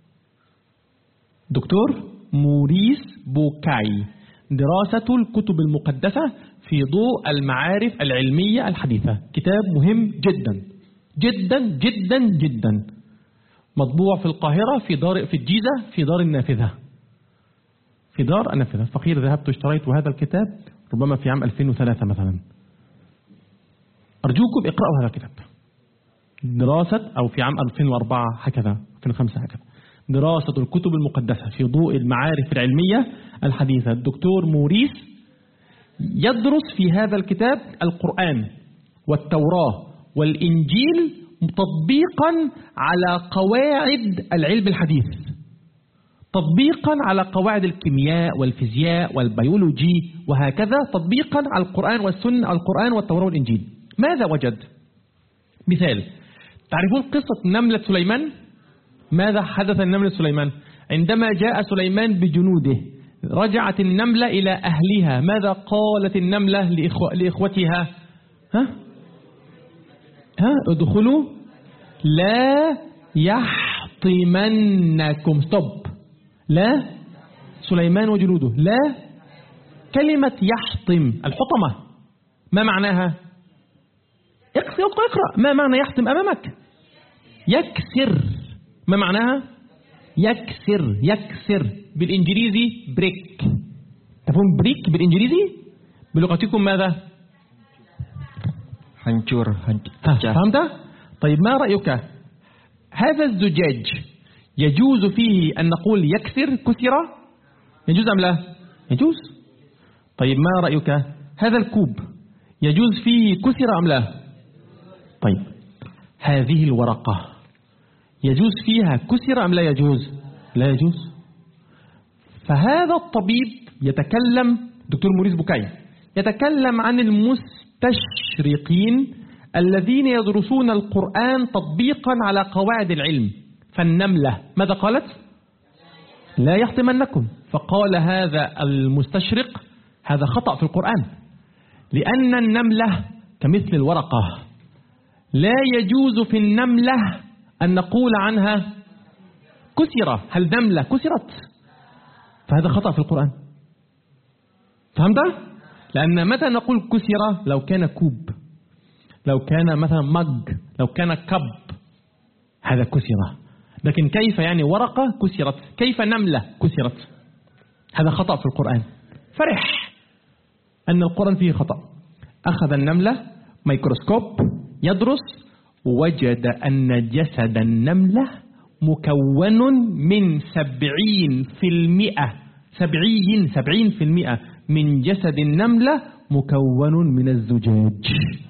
دكتور موريس بوكاي، دراسة الكتب المقدسة في ضوء المعارف العلمية الحديثة. كتاب مهم جدا جدا جدا جدا، مطبوع في القاهرة في الجيزة في دار النافذة. في دار النافذة. فقير ذهبت اشتريت هذا الكتاب ربما في عام 2003 مثلا. أرجوكم اقرأوا هذا الكتاب. دراسة، أو في عام 2004 هكذا 2005 هكذا، دراسة الكتب المقدسة في ضوء المعارف العلمية الحديثة. الدكتور موريس يدرس في هذا الكتاب القرآن والتوراة والإنجيل تطبيقا على قواعد العلم الحديث، تطبيقا على قواعد الكيمياء والفيزياء والبيولوجي وهكذا، تطبيقا على القرآن والسنة، القرآن والتوراة والإنجيل. ماذا وجد؟ مثال، تعرفون قصة نملة سليمان؟ ماذا حدث لنملة سليمان؟ عندما جاء سليمان بجنوده رجعت النملة إلى أهلها، ماذا قالت النملة لإخوتها؟ ادخلوا لا يحطمنكم. ستوب. لا سليمان وجنوده لا. كلمة يحطم، الحطمة ما معناها؟ اقرأ. ما معنى يحطم أمامك؟ يكسر. ما معناها؟ يكسر. يكسر بالإنجليزي بريك. تفهم بريك بالإنجليزي؟ بلغتكم ماذا؟ hancur. فهمت؟ طيب ما رأيك؟ هذا الزجاج يجوز فيه أن نقول يكسر، كسر؟ يجوز أم لا؟ يجوز. طيب ما رأيك؟ هذا الكوب يجوز فيه كسر أم لا؟ طيب هذه الورقة يجوز فيها كسر أم لا يجوز؟ لا يجوز. فهذا الطبيب يتكلم، دكتور موريس بوكاي، يتكلم عن المستشرقين الذين يدرسون القرآن تطبيقا على قواعد العلم. فالنملة ماذا قالت؟ لا يحطمنكم. فقال هذا المستشرق هذا خطأ في القرآن، لأن النملة كمثل الورقة، لا يجوز في النملة أن نقول عنها كسرة. هل نملة كسرت؟ فهذا خطأ في القرآن. فهمت؟ لأن متى نقول كسرة؟ لو كان كوب، لو كان مثلا مج، لو كان كب، هذا كسرة. لكن كيف يعني ورقة كسرت؟ كيف نملة كسرت؟ هذا خطأ في القرآن. فرح أن القرآن فيه خطأ. أخذ النملة ميكروسكوب يدرس، وجد أن جسد النملة مكون من 70% من جسد النملة مكون من الزجاج.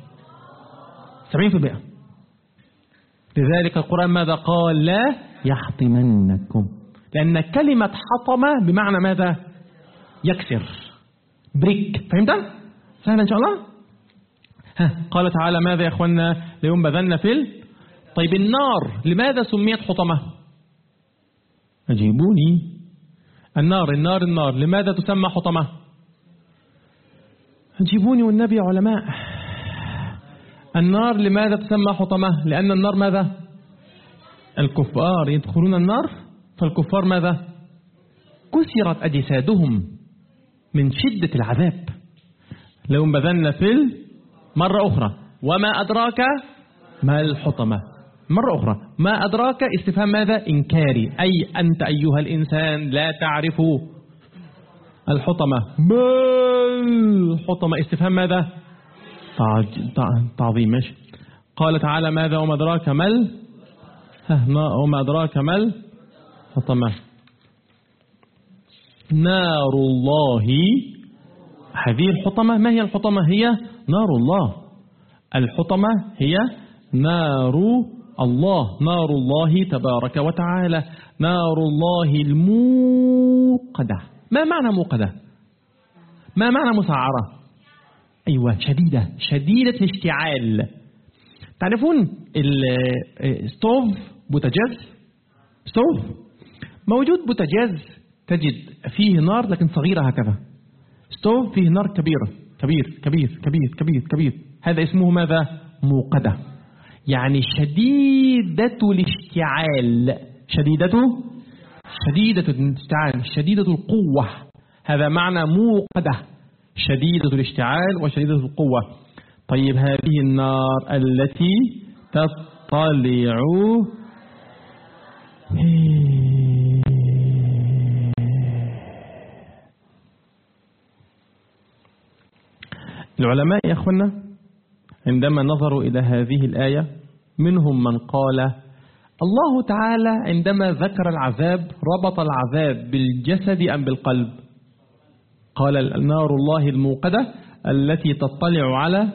70%. لذلك القرآن ماذا قال؟ لا يحطمنكم. لأن كلمة حطم بمعنى ماذا؟ يكسر، بريك. فهمت؟ سهل إن شاء الله. قال تعالى ماذا يا أخوانا؟ لينبذن طيب النار لماذا سميت حطمة؟ أجيبوني. النار لماذا تسمى حطمة؟ جيبوني والنبي يا علماء. النار لماذا تسمى حطمة؟ لأن النار ماذا؟ الكفار يدخلون النار، فالكفار ماذا؟ كسرت أجسادهم من شدة العذاب. لو بذلنا مرة أخرى وما أدراك ما الحطمة. مرة أخرى ما أدراك استفهام ماذا؟ إنكاري، أي أنت أيها الإنسان لا تعرف الحطمة. ما الحطمة؟ استفهام ماذا؟ تعظيم. ماشي. قال تعالى ماذا وما أدراك ما وما أدراك ما الحطمة؟ نار الله. هذه الحطمة. ما هي الحطمة؟ هي نار الله. الحطمة هي نار الله، نار الله تبارك وتعالى، نار الله الموقدة. ما معنى موقدة؟ ما معنى مسعرة؟ أيوة، شديدة الاشتعال. تعرفون الستوف، بوتاجاز، ستوف موجود بوتاجاز تجد فيه نار لكن صغيرة هكذا. ستوف فيه نار كبيرة، كبير. هذا اسمه ماذا؟ موقدة. يعني شديدة الاشتعال، شديدة القوة. هذا معنى موقدة، شديدة الاشتعال وشديدة القوة. طيب هذه النار التي تطلع العلماء يا أخوانا عندما نظروا إلى هذه الآية منهم من قال الله تعالى عندما ذكر العذاب ربط العذاب بالجسد أم بالقلب؟ قال نار الله الموقدة التي تطلع على.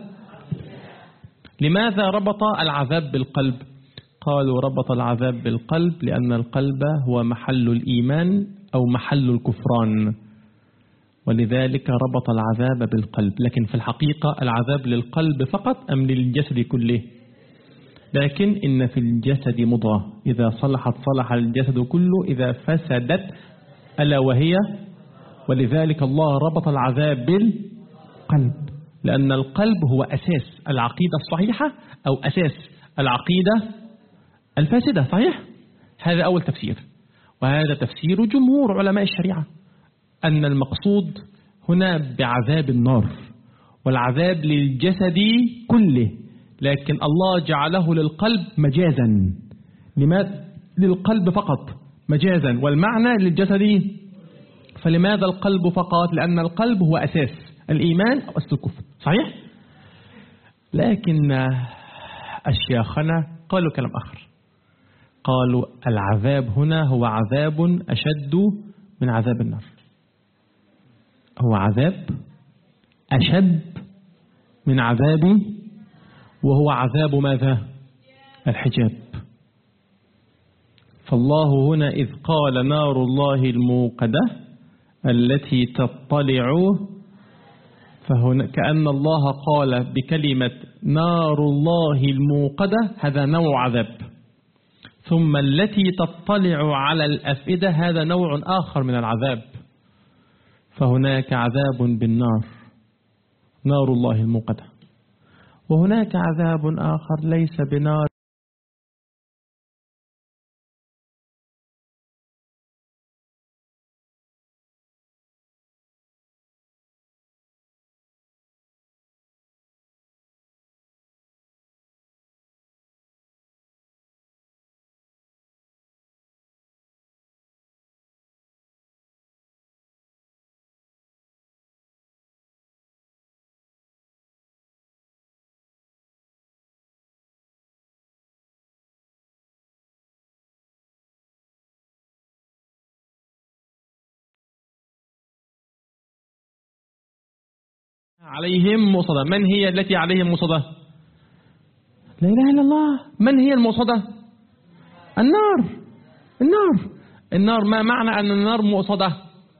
لماذا ربط العذاب بالقلب؟ قالوا ربط العذاب بالقلب لأن القلب هو محل الإيمان أو محل الكفران، ولذلك ربط العذاب بالقلب. لكن في الحقيقة العذاب للقلب فقط أم للجسد كله؟ لكن إن في الجسد مضغة إذا صلحت صلح الجسد كله، إذا فسدت ألا وهي. ولذلك الله ربط العذاب بالقلب، لأن القلب هو أساس العقيدة الصحيحة أو أساس العقيدة الفاسدة. صحيح؟ هذا أول تفسير، وهذا تفسير جمهور علماء الشريعة، أن المقصود هنا بعذاب النار والعذاب للجسد كله، لكن الله جعله للقلب مجازا. لماذا للقلب فقط مجازا والمعنى للجسد؟ فلماذا القلب فقط؟ لأن القلب هو أساس الإيمان أو أساس الكفر. صحيح؟ لكن أشياخنا قالوا كلام آخر، قالوا العذاب هنا هو عذاب أشد من عذاب النار، هو عذاب أشد من عذاب، وهو عذاب ماذا؟ الحجاب. فالله هنا إذ قال نار الله الموقدة التي تطلع، فهنا كأن الله قال بكلمة نار الله الموقدة هذا نوع عذاب، ثم التي تطلع على الأفئدة هذا نوع آخر من العذاب. فهناك عذاب بالنار نار الله الموقدة، وهناك عذاب آخر ليس بنار عليهم مؤصدة. من هي التي عليهم مؤصدة؟ لا إله إلا الله. من هي المؤصدة؟ النار. ما معنى أن النار مؤصدة؟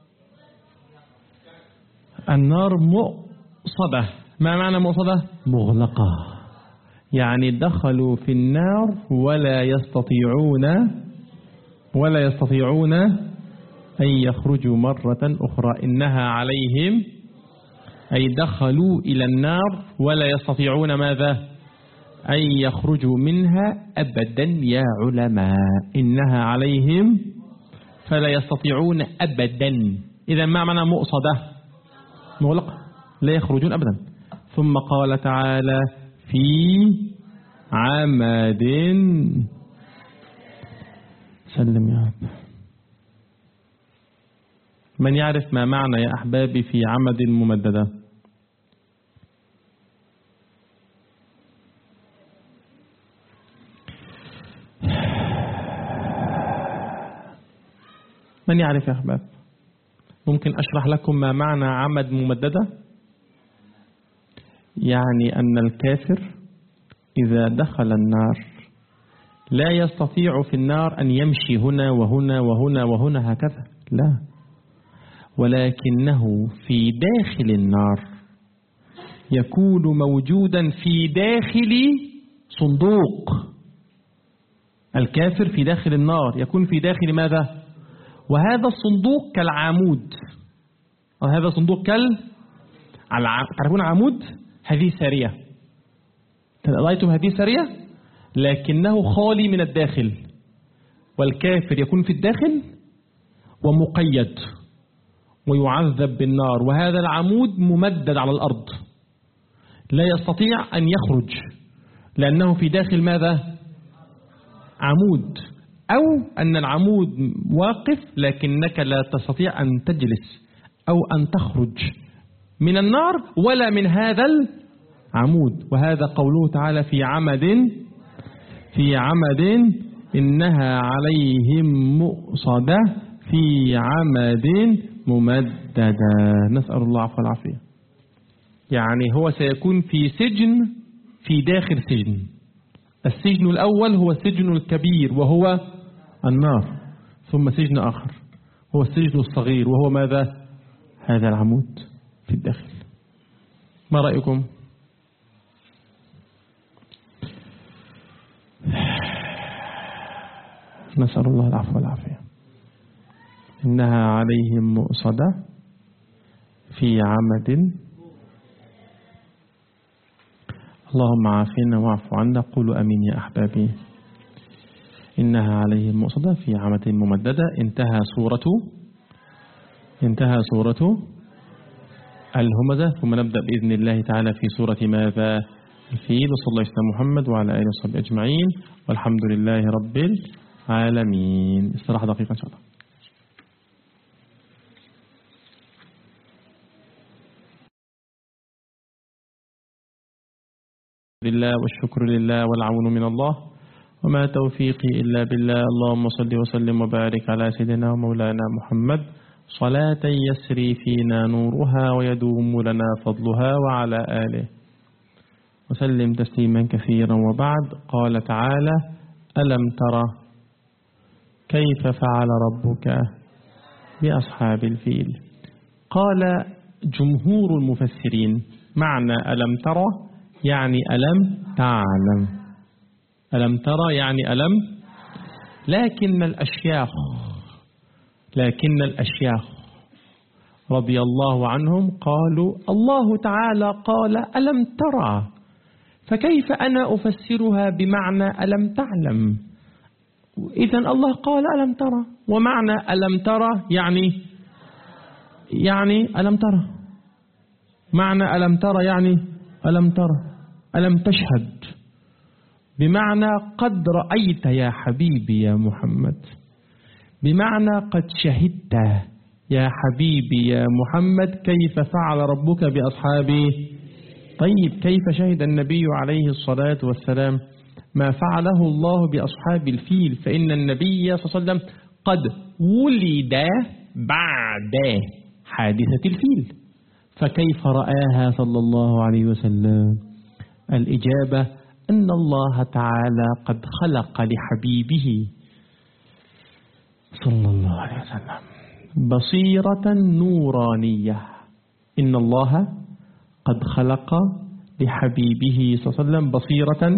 النار مؤصدة. ما معنى مؤصدة؟ مغلقة، يعني دخلوا في النار ولا يستطيعون أن يخرجوا مرة أخرى إنها عليهم أي دخلوا إلى النار ولا يستطيعون ماذا أن يخرجوا منها أبدا يا علماء إنها عليهم فلا يستطيعون أبدا. إذا ما معنى مؤصدة مغلق لا يخرجون أبدا. ثم قال تعالى في عمد سلم يا رب. من يعرف ما معنى يا أحبابي في عمد ممددة؟ من يعرف يا أحباب؟ ممكن أشرح لكم ما معنى عمد ممددة؟ يعني أن الكافر إذا دخل النار لا يستطيع في النار أن يمشي هنا وهنا وهنا وهنا هكذا، لا، ولكنه في داخل النار يكون موجودا في داخل صندوق. الكافر في داخل النار يكون في داخل ماذا؟ وهذا الصندوق كالعمود، وهذا الصندوق تعرفون عمود؟ هذه سارية، رأيتم هذه سارية؟ لكنه خالي من الداخل، والكافر يكون في الداخل ومقيد ويعذب بالنار، وهذا العمود ممدد على الأرض لا يستطيع أن يخرج لأنه في داخل ماذا؟ عمود، أو أن العمود واقف لكنك لا تستطيع أن تجلس أو أن تخرج من النار ولا من هذا العمود. وهذا قوله تعالى في عمد إنها عليهم مؤصدة في عمد ممددة. نسأل الله العفو والعافية. يعني هو سيكون في سجن في داخل سجن. السجن الأول هو السجن الكبير وهو النار، ثم سجن آخر هو السجن الصغير وهو ماذا؟ هذا العمود في الداخل. ما رأيكم؟ نسأل الله العفو والعافية. إنها عليهم مؤصدة في عمد. اللهم عافنا واعف عنا. قولوا أمين يا أحبابي. إنها عليهم مؤصدة في عمد ممددة. انتهى سورة الهمزة. ثم نبدأ بإذن الله تعالى في سورة ماذا؟ الفيل. وصلى الله على محمد وعلى آله وصحبه أجمعين، والحمد لله رب العالمين. استراحة دقيقة إن شاء الله. لله والشكر لله والعون من الله وما توفيقي إلا بالله. اللهم صل وسلم وبارك على سيدنا ومولانا محمد صلاة يسري فينا نورها ويدوم لنا فضلها، وعلى آله وسلم تسليما كثيرا. وبعد، قال تعالى: ألم ترى كيف فعل ربك بأصحاب الفيل؟ قال جمهور المفسرين معنى ألم ترى يعني ألم تعلم. ألم ترى يعني ألم، لكن الأشياخ رضي الله عنهم قالوا الله تعالى قال ألم ترى، فكيف أنا أفسرها بمعنى ألم تعلم؟ إذن الله قال ألم ترى، ومعنى ألم ترى يعني ألم ترى، معنى ألم ترى يعني ألم ترى، ألم تشهد، بمعنى قد رأيت يا حبيبي يا محمد، بمعنى قد شهدت يا حبيبي يا محمد كيف فعل ربك بأصحابه. طيب، كيف شهد النبي عليه الصلاة والسلام ما فعله الله بأصحاب الفيل؟ فإن النبي صلى الله عليه وسلم قد ولد بعد حادثة الفيل، فكيف رآها صلى الله عليه وسلم؟ الإجابة أن الله تعالى قد خلق لحبيبه صلى الله عليه وسلم بصيرة نورانية. إن الله قد خلق لحبيبه صلى الله عليه وسلم بصيرة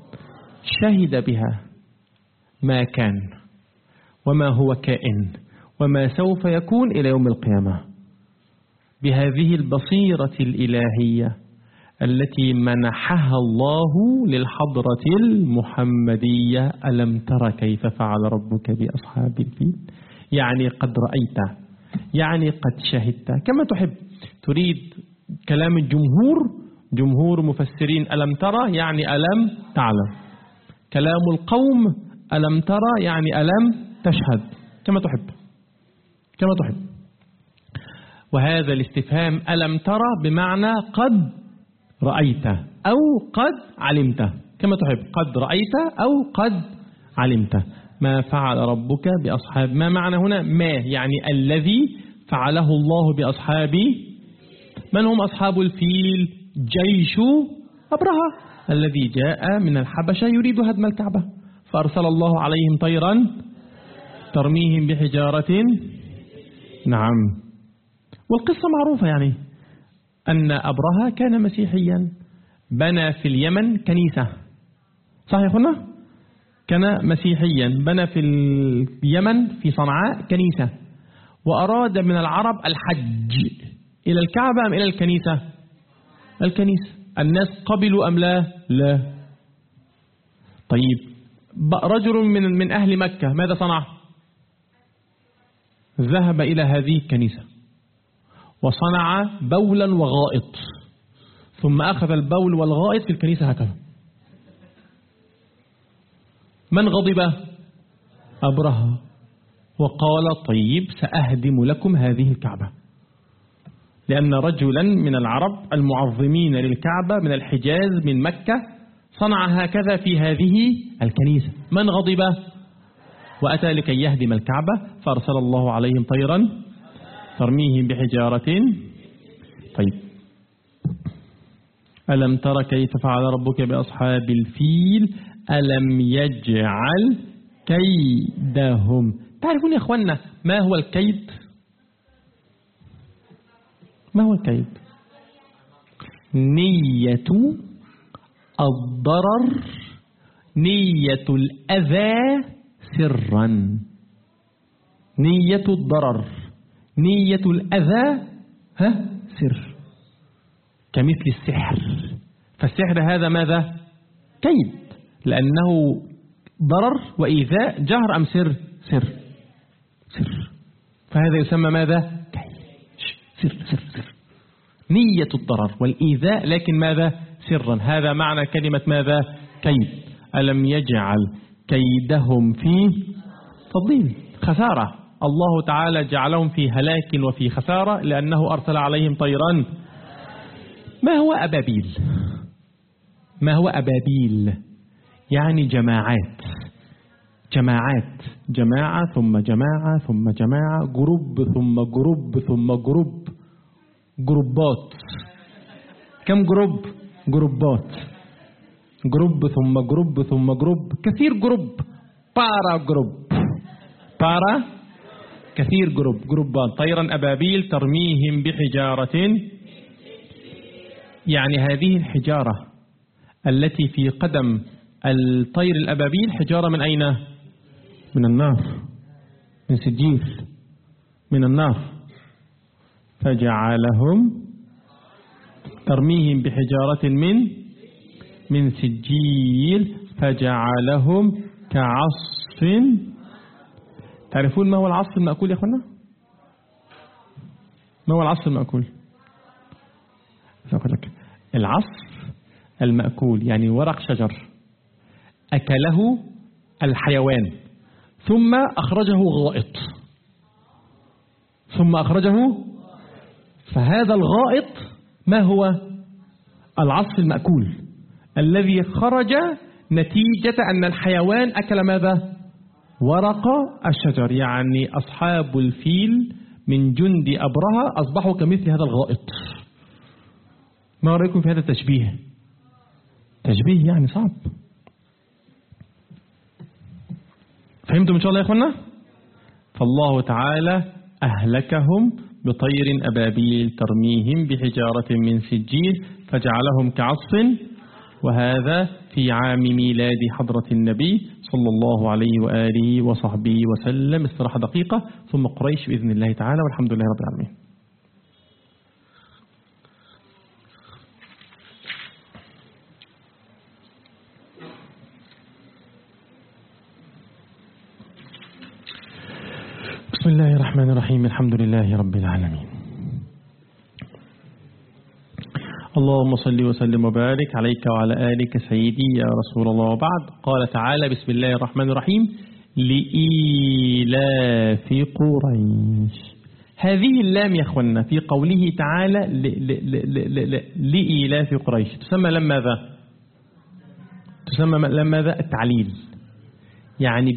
شهد بها ما كان وما هو كائن وما سوف يكون إلى يوم القيامة. بهذه البصيرة الإلهية التي منحها الله للحضرة المحمدية. ألم تر كيف فعل ربك بأصحاب الفيل؟ يعني قد رأيت، يعني قد شهدت كما تحب. تريد كلام الجمهور، جمهور مفسرين ألم ترى يعني ألم تعلم. كلام القوم ألم ترى يعني ألم تشهد، كما تحب كما تحب. وهذا الاستفهام ألم ترى بمعنى قد رأيت أو قد علمت، كما تحب. قد رأيت أو قد علمت ما فعل ربك بأصحاب. ما معنى هنا؟ ما يعني الذي فعله الله بأصحاب. من هم أصحاب الفيل؟ جيش أبرهة الذي جاء من الحبشة يريد هدم الكعبة، فأرسل الله عليهم طيرا ترميهم بحجارة. نعم، والقصة معروفة، يعني أن أبرهة كان مسيحيا، بنى في اليمن كنيسة. صحيح هنا؟ كان مسيحيا، بنى في اليمن في صنعاء كنيسة، وأراد من العرب الحج إلى الكعبة أم إلى الكنيسة؟ الكنيسة. الناس قبلوا أم لا؟ لا. طيب، رجل من أهل مكة ماذا صنع؟ ذهب إلى هذه الكنيسة وصنع بولا وغائط، ثم أخذ البول والغائط في الكنيسة هكذا. من غضب؟ أبرهة، وقال طيب سأهدم لكم هذه الكعبة، لأن رجلا من العرب المعظمين للكعبة من الحجاز من مكة صنع هكذا في هذه الكنيسة. من غضب؟ وأتى لكي يهدم الكعبة، فأرسل الله عليهم طيرا ترميهم بحجارة. طيب، ألم تر كيف فعل ربك بأصحاب الفيل ألم يجعل كيدهم. تعرفون يا أخوانا ما هو الكيد؟ ما هو الكيد؟ نية الضرر، نية الأذى سرا. نية الضرر، نية الأذى سر، كمثل السحر. فالسحر هذا ماذا؟ كيد، لأنه ضرر وإيذاء جهر أم سر؟ سر. فهذا يسمى ماذا؟ كيد. سر. نية الضرر والإيذاء، لكن ماذا؟ سرا. هذا معنى كلمة ماذا؟ كيد. ألم يجعل كيدهم في تضليل، خسارة. الله تعالى جعلهم في هلاك وفي خسارة لأنه أرسل عليهم طيرا. ما هو أبابيل؟ ما هو أبابيل؟ يعني جماعات، جماعة ثم جماعة ثم جماعة، جروب ثم جروب ثم جروب، جروبات. كم جروب؟ جروبات. جروب ثم جروب ثم جروب، كثير جروب. بارا كثير جروبات. طيرا أبابيل ترميهم بحجارة، يعني هذه الحجارة التي في قدم الطير الأبابيل حجارة من أين؟ من النار، من سجيل، من النار. فجعلهم ترميهم بحجارة من سجيل فجعلهم كعصف. تعرفون ما هو العصف المأكول يا أخوانا؟ ما هو العصف المأكول؟ أقول لك العصف المأكول يعني ورق شجر أكله الحيوان ثم أخرجه غائط، فهذا الغائط ما هو؟ العصف المأكول الذي خرج نتيجة أن الحيوان أكل ماذا؟ ورق الشجر. يعني أصحاب الفيل من جند أبرهة أصبحوا كمثل هذا الغائط. ما رأيكم في هذا التشبيه؟ تشبيه يعني صعب. فهمتم إن شاء الله يا أخوانا؟ فالله تعالى أهلكهم بطير أبابيل ترميهم بحجارة من سجيل فجعلهم كعصف وهذا في عام ميلاد حضرة النبي صلى الله عليه وآله وصحبه وسلم. استراحة دقيقة ثم قريش بإذن الله تعالى، والحمد لله رب العالمين. بسم الله الرحمن الرحيم. الحمد لله رب العالمين. اللهم صل وسلم وبارك عليك وعلى آلك سيدي يا رسول الله. وبعد، قال تعالى: بسم الله الرحمن الرحيم: لإيلاف قريش. هذه اللام يا أخوانا في قوله تعالى لإيلاف قريش تسمى لام ماذا؟ تسمى لام ماذا؟ التعليل. يعني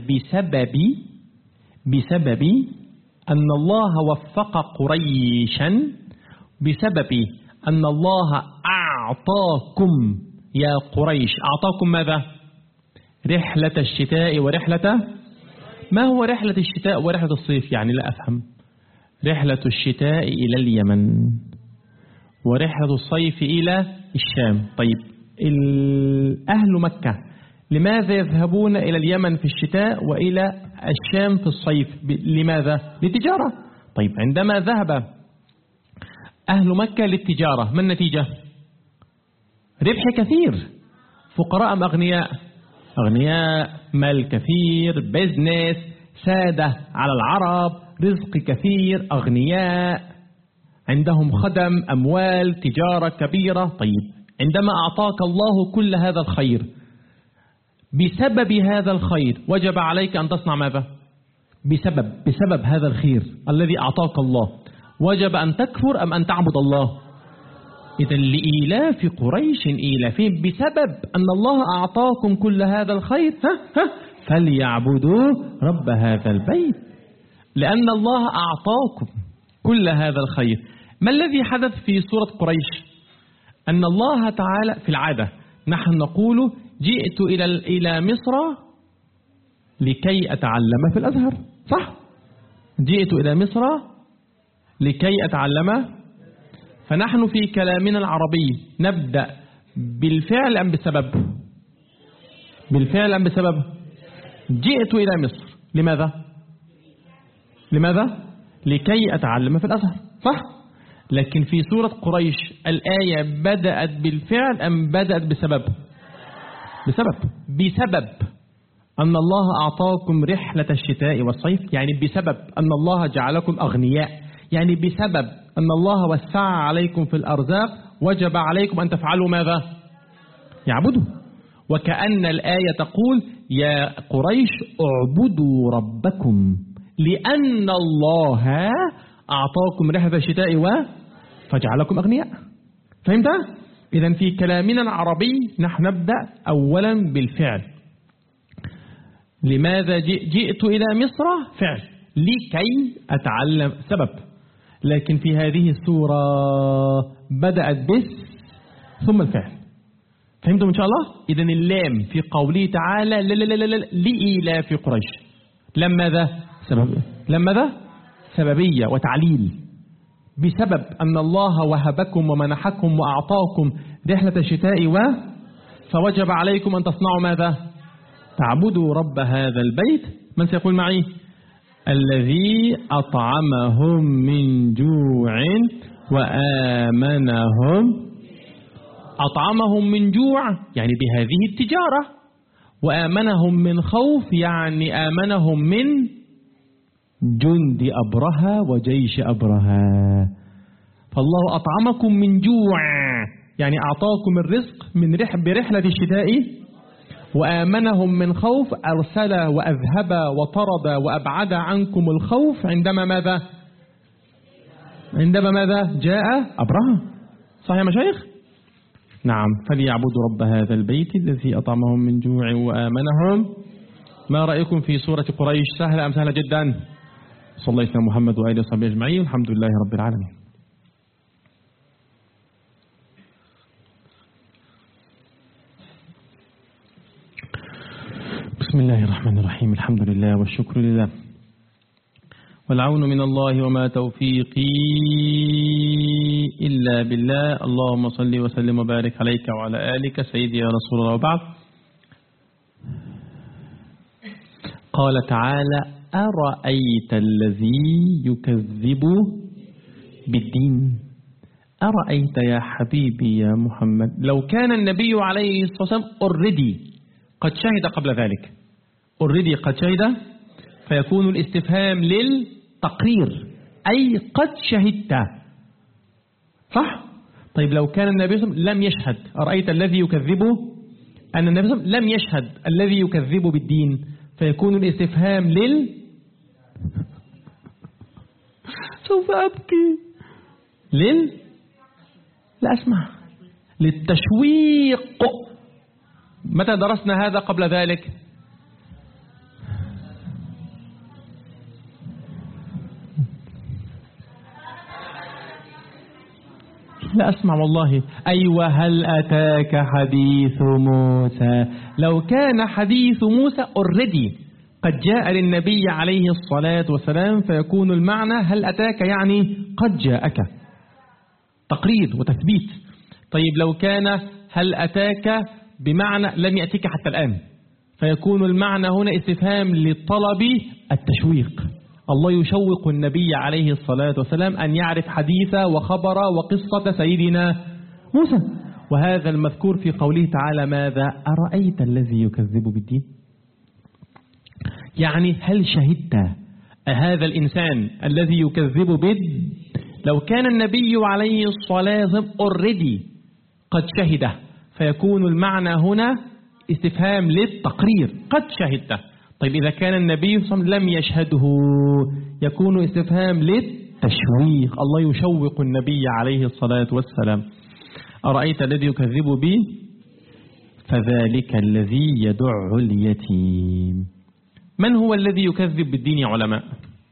بسبب أن الله وفق قريشا، بسبب أن الله أعطاكم يا قريش، أعطاكم ماذا؟ رحلة الشتاء ورحلة، ما هو رحلة الشتاء ورحلة الصيف؟ يعني لا أفهم. رحلة الشتاء إلى اليمن ورحلة الصيف إلى الشام. طيب أهل مكة لماذا يذهبون إلى اليمن في الشتاء وإلى الشام في الصيف؟ لماذا؟ للتجارة. طيب عندما ذهب أهل مكة للتجارة ما النتيجة؟ ربح كثير. فقراء أم أغنياء؟ أغنياء، مال كثير، بزنس، سادة على العرب، رزق كثير، أغنياء، عندهم خدم، أموال، تجارة كبيرة. طيب عندما أعطاك الله كل هذا الخير، بسبب هذا الخير وجب عليك أن تصنع ماذا؟ بسبب هذا الخير الذي أعطاك الله وجب أن تكفر أم أن تعبد الله؟ إذن لإيلاف قريش إيلافهم بسبب أن الله أعطاكم كل هذا الخير فليعبدوا رب هذا البيت، لأن الله أعطاكم كل هذا الخير. ما الذي حدث في سورة قريش؟ أن الله تعالى في العادة نحن نقول: جئت إلى مصر لكي أتعلم في الأزهر، صح؟ جئت إلى مصر لكي أتعلم. فنحن في كلامنا العربي نبدأ بالفعل أم بسبب؟ بالفعل أم بسبب؟ جئت إلى مصر لماذا؟ لكي أتعلم في الأزهر، صح؟ لكن في سورة قريش الآية بدأت بالفعل أم بدأت بسبب؟ بسبب أن الله أعطاكم رحلة الشتاء والصيف، يعني بسبب أن الله جعلكم أغنياء، يعني بسبب أن الله وسع عليكم في الأرزاق وجب عليكم أن تفعلوا ماذا؟ يعبدوا. وكأن الآية تقول: يا قريش اعبدوا ربكم لأن الله أعطاكم رحلة الشتاء فجعلكم أغنياء. فهمت؟ إذن في كلامنا العربي نحن نبدأ أولا بالفعل. لماذا جئت إلى مصر؟ فعل، لكي أتعلم، سبب. لكن في هذه السورة بدأت بس ثم الفعل. فهمتم إن شاء الله؟ إذن اللام في قوله تعالى لإيلاف قريش، لماذا؟ لماذا؟ سببية وتعليل. بسبب أن الله وهبكم ومنحكم وأعطاكم رحلة الشتاء فوجب عليكم أن تصنعوا ماذا؟ تعبدوا رب هذا البيت. من سيقول معي؟ الذي أطعمهم من جوع وآمنهم. أطعمهم من جوع يعني بهذه التجارة، وآمنهم من خوف يعني آمنهم من جند أبرهة وجيش أبرهة. فالله أطعمكم من جوع يعني أعطاكم الرزق برحلة الشتاء، وآمنهم من خوف أرسل وأذهب وطرد وأبعد عنكم الخوف عندما ماذا؟ جاء أبرهة. صح يا مشايخ؟ نعم. فليعبدوا رب هذا البيت الذي أطعمهم من جوع وآمنهم. ما رأيكم في سورة قريش؟ سهلة أم سهلة جدا؟ صلى الله عليه وسلم محمد وآله وصحبه أجمعين، الحمد لله رب العالمين. بسم الله الرحمن الرحيم. الحمد لله والشكر لله والعون من الله وما توفيقي إلا بالله. اللهم صل وسلم وبارك عليك وعلى آلك سيدي يا رسول الله. وبعد، قال تعالى: أرأيت الذي يكذب بالدين. أرأيت يا حبيبي يا محمد، لو كان النبي عليه الصلاة والسلام already قد شهد قبل ذلك، already قد شهد، فيكون الاستفهام للتقرير، أي قد شهدت، صح؟ طيب لو كان النبي صلى الله عليه وسلم لم يشهد، أرأيت الذي يكذب، أن النبي صلى الله عليه وسلم لم يشهد الذي يكذب بالدين، فيكون الاستفهام سوف أبكي لا أسمع، للتشويق. متى درسنا هذا قبل ذلك؟ لا أسمع والله. أيوة، هل أتاك حديث موسى؟ لو كان حديث موسى already قد جاء للنبي عليه الصلاة والسلام، فيكون المعنى هل أتاك يعني قد جاءك، تقرير وتثبيت. طيب لو كان هل أتاك بمعنى لم يأتيك حتى الآن، فيكون المعنى هنا استفهام لطلب التشويق. الله يشوق النبي عليه الصلاة والسلام أن يعرف حديث وخبر وقصة سيدنا موسى، وهذا المذكور في قوله تعالى: ماذا أرأيت الذي يكذب بالدين؟ يعني هل شهدت هذا الإنسان الذي يكذب بالدين؟ لو كان النبي عليه الصلاة والسلام already قد شهده، فيكون المعنى هنا استفهام للتقرير، قد شهدته. طيب إذا كان النبي صلى الله عليه وسلم لم يشهده، يكون استفهام للتشويق، الله يشوق النبي عليه الصلاة والسلام. أرأيت الذي يكذب به فذلك الذي يدع اليتيم. من هو الذي يكذب بالدين يا علماء؟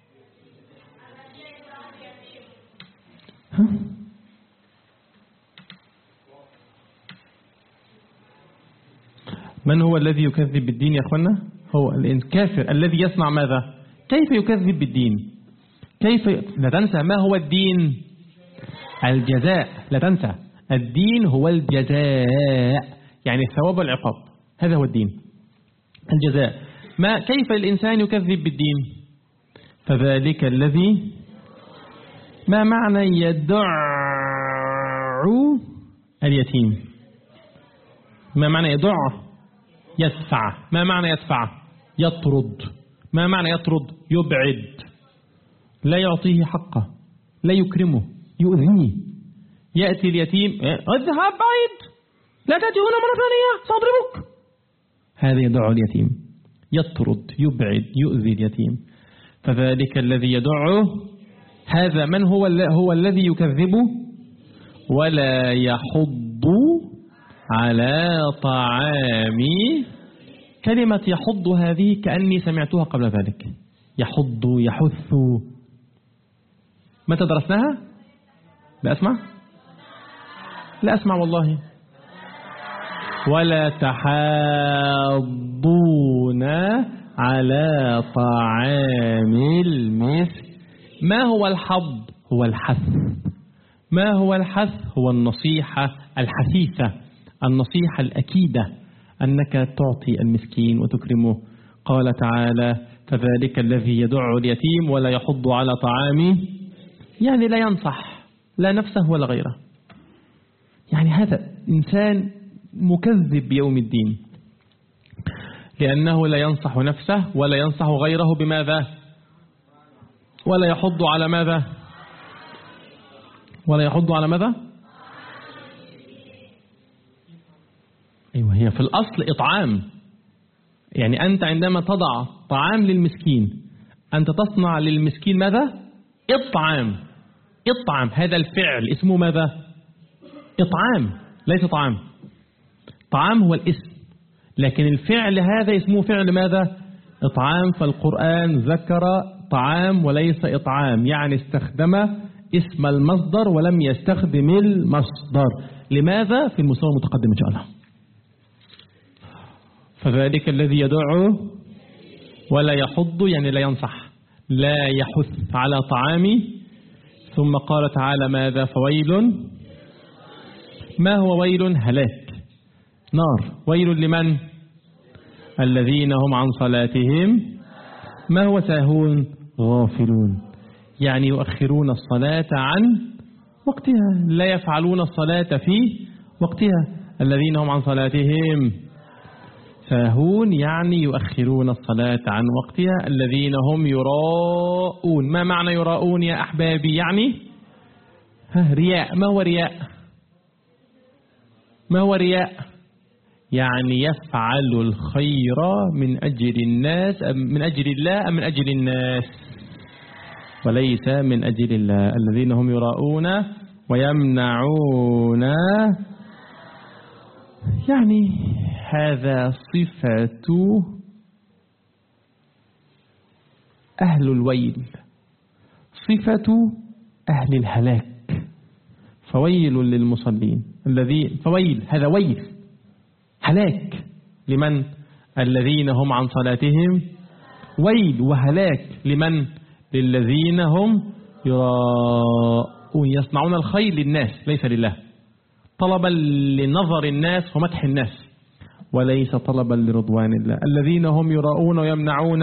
من هو الذي يكذب بالدين يا أخوانا؟ هو الكافر الذي يصنع ماذا؟ كيف يكذب بالدين؟ لا تنسى ما هو الدين؟ الجزاء. لا تنسى الدين هو الجزاء، يعني الثواب والعقاب، هذا هو الدين، الجزاء. كيف الإنسان يكذب بالدين؟ فذلك الذي، ما معنى يدع اليتيم؟ ما معنى يدع؟ يدفع. ما معنى يدفع؟ يطرد. ما معنى يطرد؟ يبعد، لا يعطيه حقه، لا يكرمه، يؤذيه. يأتي اليتيم: اذهب بعيد، لا تأتي هنا مرة ثانية سأضربك. هذا يدع اليتيم، يطرد، يبعد، يؤذي اليتيم. فذلك الذي يدعه، هذا من هو الذي يكذب ولا يحض على طعام. كلمة يحض هذه كأني سمعتها قبل ذلك، يحض، يحث. متى درسناها؟ لا أسمع والله. ولا تحاضون على طعام المسكين. ما هو الحض؟ هو الحث. ما هو الحث؟ هو النصيحة الحثيثة، النصيحة الأكيدة، أنك تعطي المسكين وتكرمه. قال تعالى: فذلك الذي يدع اليتيم ولا يحض على طعامه، يعني لا ينصح لا نفسه ولا غيره. يعني هذا إنسان مكذب بيوم الدين، لأنه لا ينصح نفسه ولا ينصح غيره بماذا؟ ولا يحض على ماذا؟ ولا يحض على ماذا؟ أيوة، هي في الأصل إطعام. يعني أنت عندما تضع طعام للمسكين، أنت تصنع للمسكين ماذا؟ إطعام. إطعام، هذا الفعل اسمه ماذا؟ إطعام، ليس طعام. طعام هو الاسم، لكن الفعل هذا اسمه فعل ماذا؟ إطعام. فالقرآن ذكر طعام وليس إطعام، يعني استخدم اسم المصدر ولم يستخدم المصدر. لماذا؟ في المستوى المتقدم إن شاء الله. فذلك الذي يدعو ولا يحض، يعني لا ينصح، لا يحث على طعام. ثم قال تعالى ماذا؟ فويل. ما هو ويل؟ هلاك، نار. ويل لمن؟ الذين هم عن صلاتهم. ما هو ساهون؟ غافلون، يعني يؤخرون الصلاة عن وقتها، لا يفعلون الصلاة في وقتها. الذين هم عن صلاتهم ساهون، يعني يؤخرون الصلاة عن وقتها. الذين هم يراءون. ما معنى يراءون يا أحبابي؟ يعني رياء. ما هو رياء؟ ما هو رياء؟ يعني يفعل الخير من أجل الناس، من أجل الله أم من أجل الناس، وليس من أجل الله. الذين هم يراءون ويمنعون، يعني هذا صفة أهل الويل، صفة أهل الهلاك. فويل للمصلين الذين، فويل هذا ويل، هلاك لمن؟ الذين هم عن صلاتهم. ويل وهلاك لمن؟ للذين هم يراءون، يصنعون الخير للناس ليس لله، طلبا لنظر الناس ومدح الناس، وليس طلبا لرضوان الله. الذين هم يراءون ويمنعون،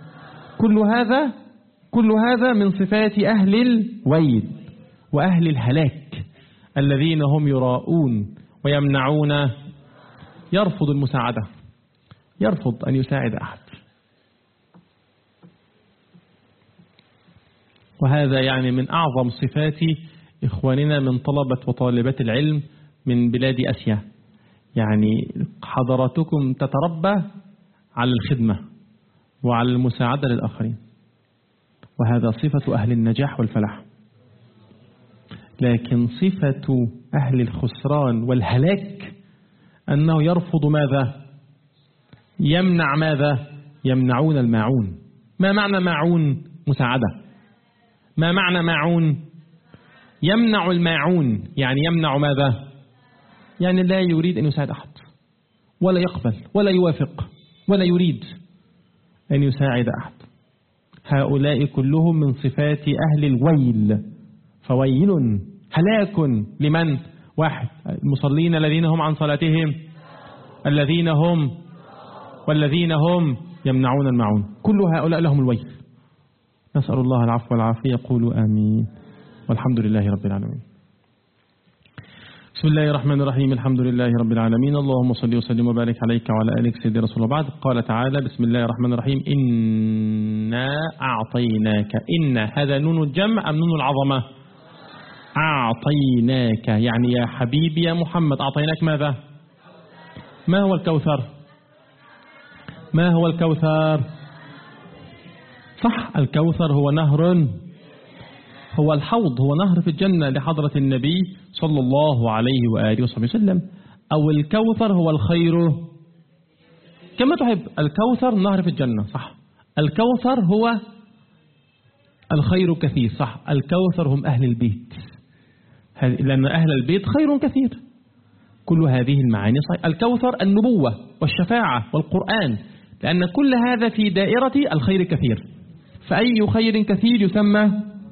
كل هذا من صفات أهل الويل وأهل الهلاك. الذين هم يراءون ويمنعون، يرفض المساعدة، يرفض أن يساعد أحد. وهذا يعني من أعظم صفات إخواننا من طلبة وطالبات العلم من بلاد آسيا. يعني حضراتكم تتربى على الخدمة وعلى المساعدة للآخرين، وهذا صفة أهل النجاح والفلاح. لكن صفة أهل الخسران والهلاك أنه يرفض ماذا؟ يمنع ماذا؟ يمنعون الماعون. ما معنى ماعون؟ مساعدة. ما معنى ماعون؟ يمنع الماعون، يعني يمنع ماذا؟ يعني لا يريد أن يساعد أحد، ولا يقبل ولا يوافق ولا يريد أن يساعد أحد. هؤلاء كلهم من صفات أهل الويل. فويل هلاك لمن؟ واحد، المصلين الذين هم عن صلاتهم، الذين هم والذين هم يمنعون الماعون. كل هؤلاء لهم الويل. نسأل الله العفو والعافية. قولوا آمين والحمد لله رب العالمين. بسم الله الرحمن الرحيم. الحمد لله رب العالمين. اللهم صل وسلم وبارك عليك وعلى آلك سيدي رسول الله. بعد قال تعالى بسم الله الرحمن الرحيم إنا أعطيناك. إن هذا نون الجمع أم نون العظمة؟ أعطيناك يعني يا حبيبي يا محمد أعطيناك ماذا؟ ما هو الكوثر؟ ما هو الكوثر؟ صح، الكوثر هو نهر، هو الحوض، هو نهر في الجنة لحضرة النبي صلى الله عليه وآله وصحبه وسلم. أو الكوثر هو الخير كما تحب. الكوثر نهر في الجنة، صح. الكوثر هو الخير كثير، صح. الكوثر هم أهل البيت، لأن أهل البيت خير كثير. كل هذه المعاني صحيح. الكوثر النبوة والشفاعة والقرآن، لأن كل هذا في دائرة الخير كثير. فأي خير كثير يسمى،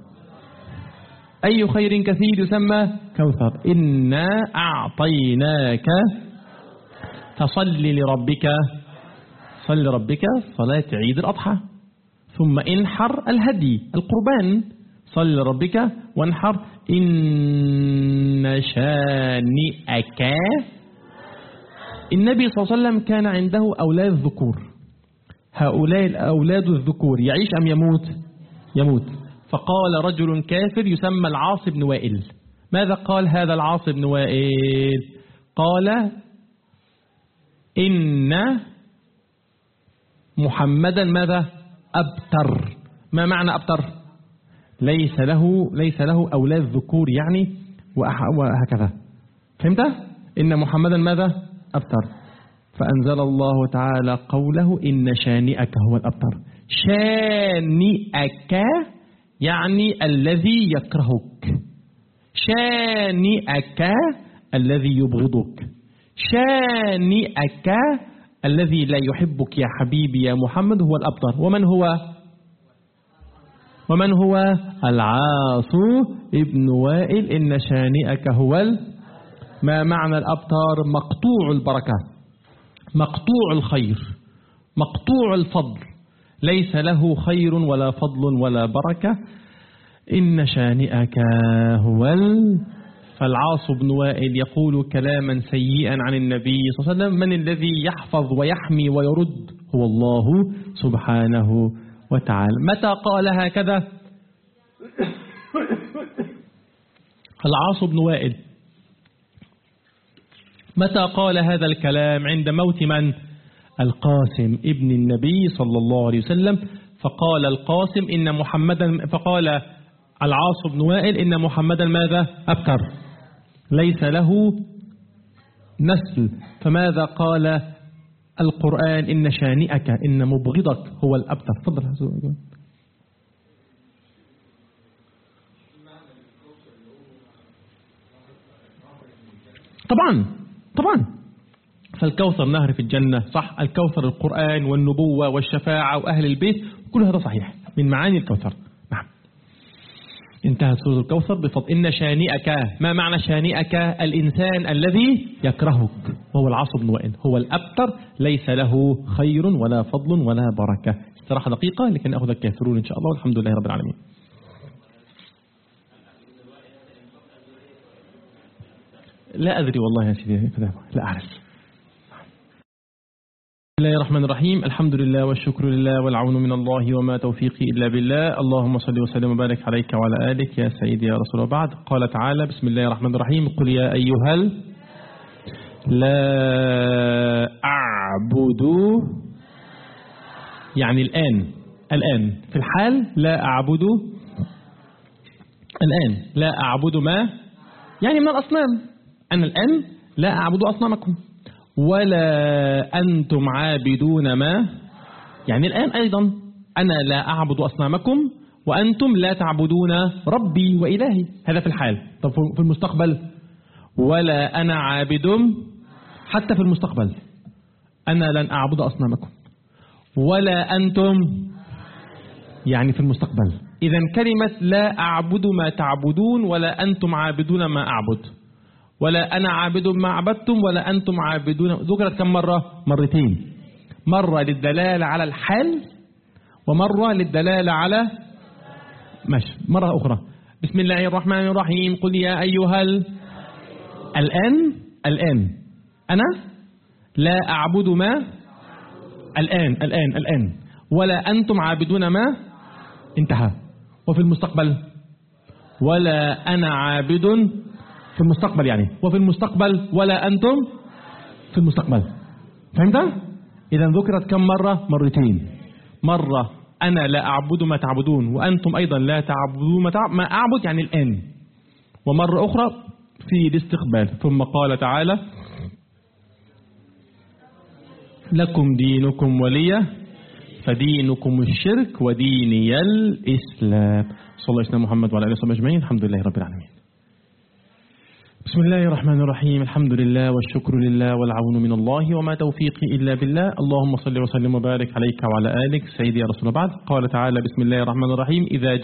أي خير كثير يسمى كوثر. إنا أعطيناك فصل لربك، صل لربك صلاة عيد الأضحى. ثم انحر الهدي القربان، صل لربك وانحر. إن شانئك. النبي صلى الله عليه وسلم كان عنده أولاد ذكور. هؤلاء الأولاد الذكور يعيش أم يموت؟ يموت. فقال رجل كافر يسمى العاص بن وائل. ماذا قال هذا العاص بن وائل؟ قال إن محمدا ماذا؟ أبتر. ما معنى أبتر؟ ليس له أولاد ذكور يعني، وهكذا. فهمت؟ إن محمدا ماذا؟ أبتر. فأنزل الله تعالى قوله إن شانئك هو الأبتر. شانئك يعني الذي يكرهك، شانئك الذي يبغضك، شانئك الذي لا يحبك يا حبيبي يا محمد هو الأبتر. ومن هو؟ ومن هو؟ العاص ابن وائل. إن شانئك هو ما معنى الأبتر؟ مقطوع البركة، مقطوع الخير، مقطوع الفضل، ليس له خير ولا فضل ولا بركة. إن شانئك هو فالعاص بن وائل يقول كلاما سيئا عن النبي صلى الله عليه وسلم. من الذي يحفظ ويحمي ويرد؟ هو الله سبحانه وتعالى. متى قال هكذا العاص بن وائل؟ متى قال هذا الكلام؟ عند موت من؟ القاسم ابن النبي صلى الله عليه وسلم. فقال القاسم إن محمدا، فقال العاص بن وائل إن محمدا ماذا؟ أبتر، ليس له نسل. فماذا قال القرآن؟ إن شانئك، إن مبغضك هو الأبتر. تفضل. طبعا فالكوثر نهر في الجنة، صح. الكوثر القرآن والنبوة والشفاعة وأهل البيت، كل هذا صحيح من معاني الكوثر. نعم. انتهت سورة الكوثر بفضل. إن شانئك، ما معنى شانئك؟ الإنسان الذي يكرهك، وهو العاص بن وائل، هو الأبتر، ليس له خير ولا فضل ولا بركة. استراحة دقيقة لكن أخذ الكافرون إن شاء الله، والحمد لله رب العالمين. لا أدري والله يا سيدي، لا أعرف. بسم الله الرحمن الرحيم. الحمد لله والشكر لله والعون من الله وما توفيقي إلا بالله. اللهم صل وسلم وبارك عليك وعلى آلك يا سيدي يا رسول الله. بعد، قال تعالى بسم الله الرحمن الرحيم: قل يا أيها لا أعبد، يعني الآن في الحال لا أعبد، الآن لا أعبد ما يعني من الأصنام. أنا الآن لا أعبد أصنامكم، ولا أنتم عابدون ما، يعني الآن أيضا أنا لا أعبد أصنامكم وأنتم لا تعبدون ربي وإلهي. هذا في الحال. طب في المستقبل؟ ولا أنا عابد، حتى في المستقبل أنا لن أعبد أصنامكم ولا أنتم، يعني في المستقبل. إذن كلمة لا أعبد ما تعبدون ولا أنتم عابدون ما أعبد، ولا أنا عابد ما عبدتم ولا أنتم عابدون، ذكرت كم مرة؟ مرتين. مرة للدلالة على الحال، ومرة للدلالة على مرة أخرى. بسم الله الرحمن الرحيم: قل يا أيها الآن أنا لا أعبد ما، الآن ولا أنتم عابدون ما، انتهى. وفي المستقبل ولا أنا عابد، في المستقبل يعني، وفي المستقبل ولا أنتم في المستقبل. فهمت؟ إذا ذكرت كم مرة؟ مرتين. مرة أنا لا أعبد ما تعبدون وأنتم أيضا لا تعبدون ما أعبد، يعني الآن. ومرة أخرى في الاستقبال. ثم قال تعالى: لكم دينكم ولي، فدينكم الشرك وديني الإسلام. صلى الله عليه محمد وعلى آله وصحبه أجمعين. الحمد لله رب العالمين. بسم الله الرحمن الرحيم. الحمد لله والشكر لله والعون من الله وما توفيقي إلا بالله. اللهم صل وسلم وبارك عليك وعلى آلك سيدي يا رسول الله. بعد، قال تعالى بسم الله الرحمن الرحيم: إذا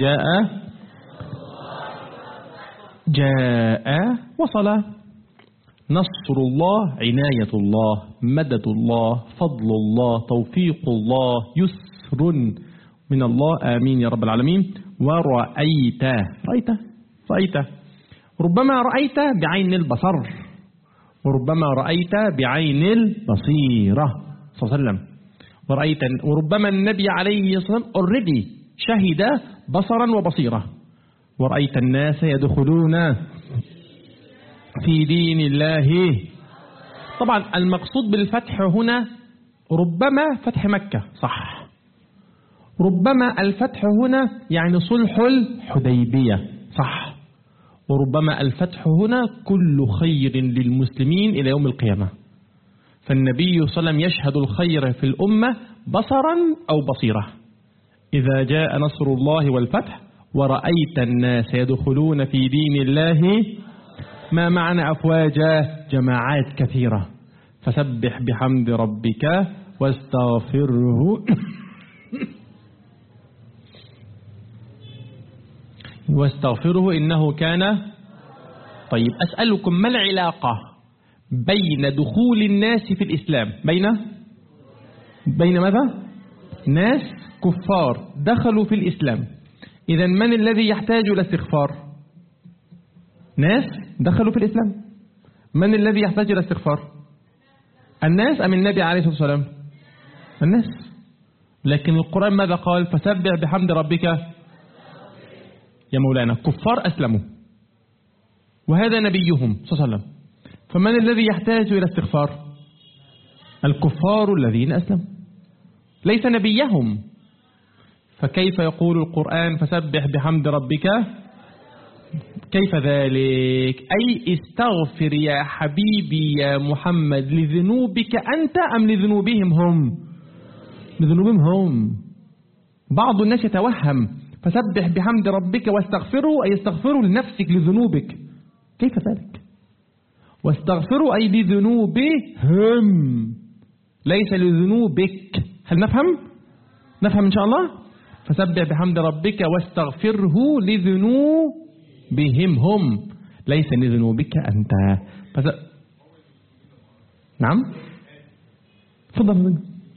جاء وصل نصر الله، عناية الله، مدد الله، فضل الله، توفيق الله، يسر من الله، آمين يا رب العالمين. ورأيت، رأيت ربما رأيت بعين البصر، وربما رأيت بعين البصيرة صلى الله عليه وسلم. وربما النبي عليه الصلاة والسلام already شهد بصرا وبصيرة. ورأيت الناس يدخلون في دين الله. طبعا المقصود بالفتح هنا ربما فتح مكة، صح. ربما الفتح هنا يعني صلح الحديبية، صح. وربما الفتح هنا كل خير للمسلمين إلى يوم القيامة. فالنبي صلى الله عليه وسلم يشهد الخير في الأمة بصرا أو بصيرة. إذا جاء نصر الله والفتح ورأيت الناس يدخلون في دين الله، ما معنى أفواجا؟ جماعات كثيرة. فسبح بحمد ربك واستغفره واستغفره إنه كان. طيب أسألكم ما العلاقة بين دخول الناس في الإسلام بين ماذا؟ ناس كفار دخلوا في الإسلام، إذن من الذي يحتاج إلى استغفار؟ ناس دخلوا في الإسلام. من الذي يحتاج إلى استغفار؟ الناس أم النبي عليه الصلاة والسلام؟ الناس. لكن القرآن ماذا قال؟ فسبح بحمد ربك. يا مولانا كفار أسلموا وهذا نبيهم صلى الله عليه وسلم، فمن الذي يحتاج إلى استغفار؟ الكفار الذين أسلموا ليس نبيهم. فكيف يقول القرآن فسبح بحمد ربك؟ كيف ذلك؟ أي استغفر يا حبيبي يا محمد لذنوبك أنت أم لذنوبهم هم؟ لذنوبهم هم. بعض الناس يتوهم فسبح بحمد ربك واستغفره أي استغفروا لنفسك لذنوبك. كيف ذلك؟ واستغفروا أي لذنوبهم ليس لذنوبك. هل نفهم؟ نفهم إن شاء الله. فسبح بحمد ربك واستغفره لذنوبهم هم ليس لذنوبك أنت. نعم تفضل.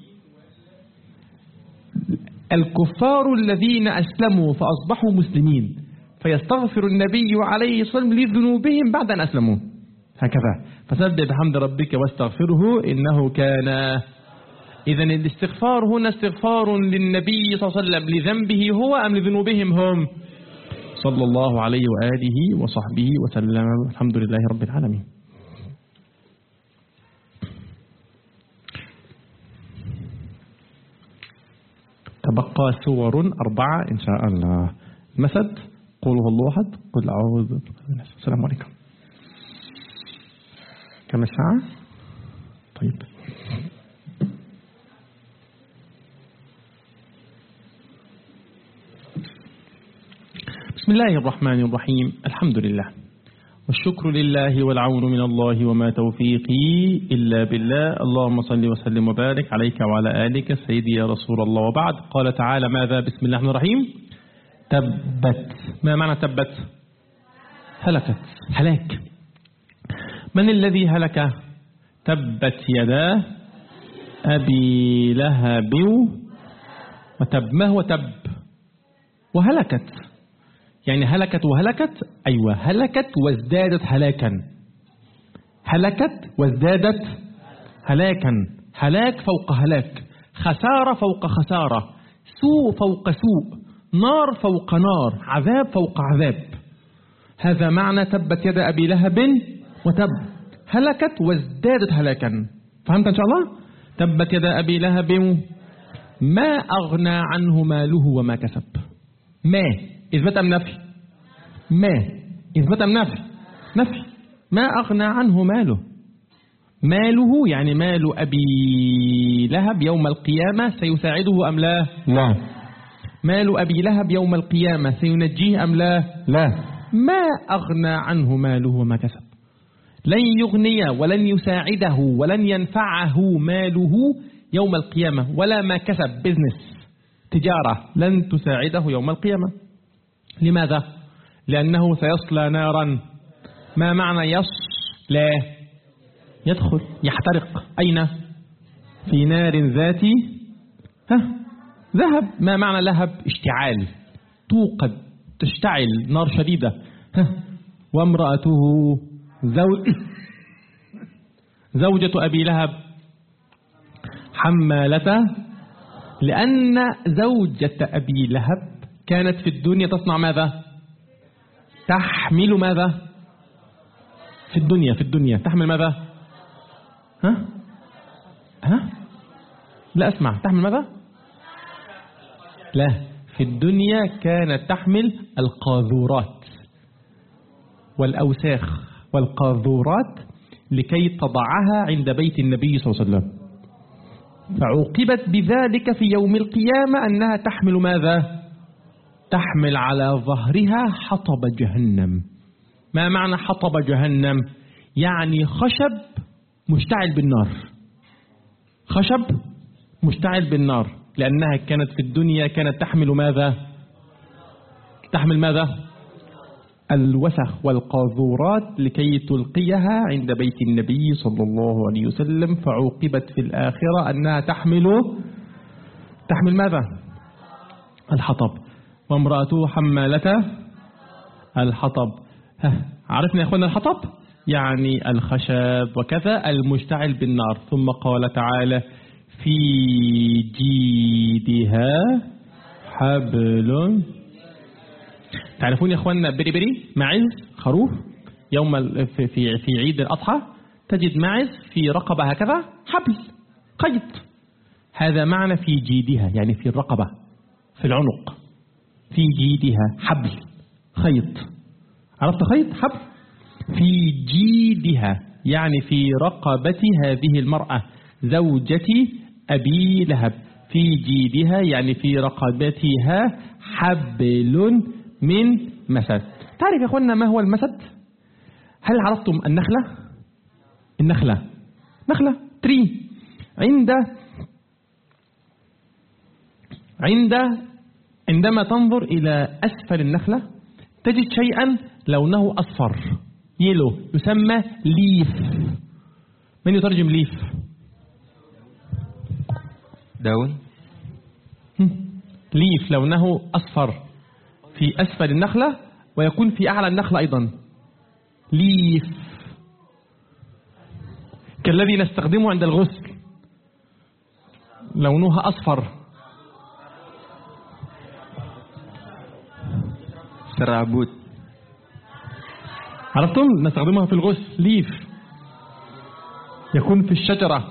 الكفار الذين أسلموا فأصبحوا مسلمين فيستغفر النبي عليه الصلاة والسلام لذنوبهم بعد أن أسلموا هكذا. فسبح بحمد ربك واستغفره إنه كان. إذن الاستغفار هنا استغفار للنبي صلى الله عليه وسلم لذنبه هو أم لذنوبهم هم؟ صلى الله عليه وآله وصحبه وسلم. الحمد لله رب العالمين. تبقى سور 4 إن شاء الله. مسد قل هو الله أحد قل أعوذ برب الناس. السلام عليكم. كم الساعة؟ طيب بسم الله الرحمن الرحيم. الحمد لله والشكر لله والعون من الله وما توفيقي إلا بالله. اللهم صل وسلم وبارك عليك وعلى آلك سيدي يا رسول الله. وبعد قال تعالى ماذا؟ بسم الله الرحمن الرحيم. تبت. ما معنى تبت؟ هلكت، هلاك. من الذي هلك؟ تبت يدا أبي لهب وتب. ما هو تب؟ وهلكت يعني هلكت وهلكت. أيوة هلكت وازدادت هلاكا. هلكت وازدادت هلاكا. هلاك فوق هلاك، خسارة فوق خسارة، سوء فوق سوء، نار فوق نار، عذاب فوق عذاب. هذا معنى تبت يد أبي لهب وتب. هلكت وازدادت هلاكا. فهمت إن شاء الله؟ تبت يد أبي لهب ما أغنى عنه ماله وما كسب. ما إثبات أم نفي؟ ما إثبات أم نفي؟ نفي. ما أغنى عنه ماله. ماله يعني مال أبي لهب يوم القيامة سيساعده أم لا؟ لا. مال أبي لهب يوم القيامة سينجيه أم لا؟ لا. ما أغنى عنه ماله وما كسب. لن يغني ولن يساعده ولن ينفعه ماله يوم القيامة ولا ما كسب بزنس تجارة لن تساعده يوم القيامة. لماذا؟ لأنه سيصلى نارا. ما معنى يصلى؟ يدخل، يحترق. أين؟ في نار ذات ذهب. ما معنى لهب؟ اشتعال، توقد، تشتعل نار شديدة. وامرأته زوجة أبي لهب حمالته، لأن زوجة أبي لهب كانت في الدنيا تصنع ماذا؟ تحمل ماذا؟ في الدنيا تحمل ماذا؟ لا أسمع. تحمل ماذا؟ لا، في الدنيا كانت تحمل القاذورات والأوساخ والقاذورات لكي تضعها عند بيت النبي صلى الله عليه وسلم. فعوقبت بذلك في يوم القيامة أنها تحمل ماذا؟ تحمل على ظهرها حطب جهنم. ما معنى حطب جهنم؟ يعني خشب مشتعل بالنار. خشب مشتعل بالنار، لأنها كانت في الدنيا كانت تحمل ماذا؟ تحمل ماذا؟ الوسخ والقاذورات لكي تلقيها عند بيت النبي صلى الله عليه وسلم، فعوقبت في الآخرة أنها تحمل ماذا؟ الحطب، وامرأته حمالة الحطب. عرفنا يا أخوانا الحطب يعني الخشب وكذا المشتعل بالنار. ثم قال تعالى في جيدها حبل. تعرفون يا أخوانا بري معز خروف يوم في عيد الأضحى تجد معز في رقبة هكذا حبل قيد، هذا معنى في جيدها يعني في الرقبة في العنق، في جيدها حبل خيط. عرفت خيط حبل؟ في جيدها يعني في رقبة هذه المرأة زوجة أبي لهب، في جيدها يعني في رقبتها حبل من مسد. تعرف يا أخوانا ما هو المسد؟ هل عرفتم النخلة تري عندما تنظر إلى أسفل النخلة تجد شيئا لونه أصفر يلو يسمى ليف. من يترجم ليف؟ داون. ليف لونه أصفر في أسفل النخلة ويكون في أعلى النخلة أيضا ليف، كالذي نستخدمه عند الغسل لونها أصفر. سرابوت. عرفتم؟ نستخدمها في الغسل ليف يكون في الشجرة.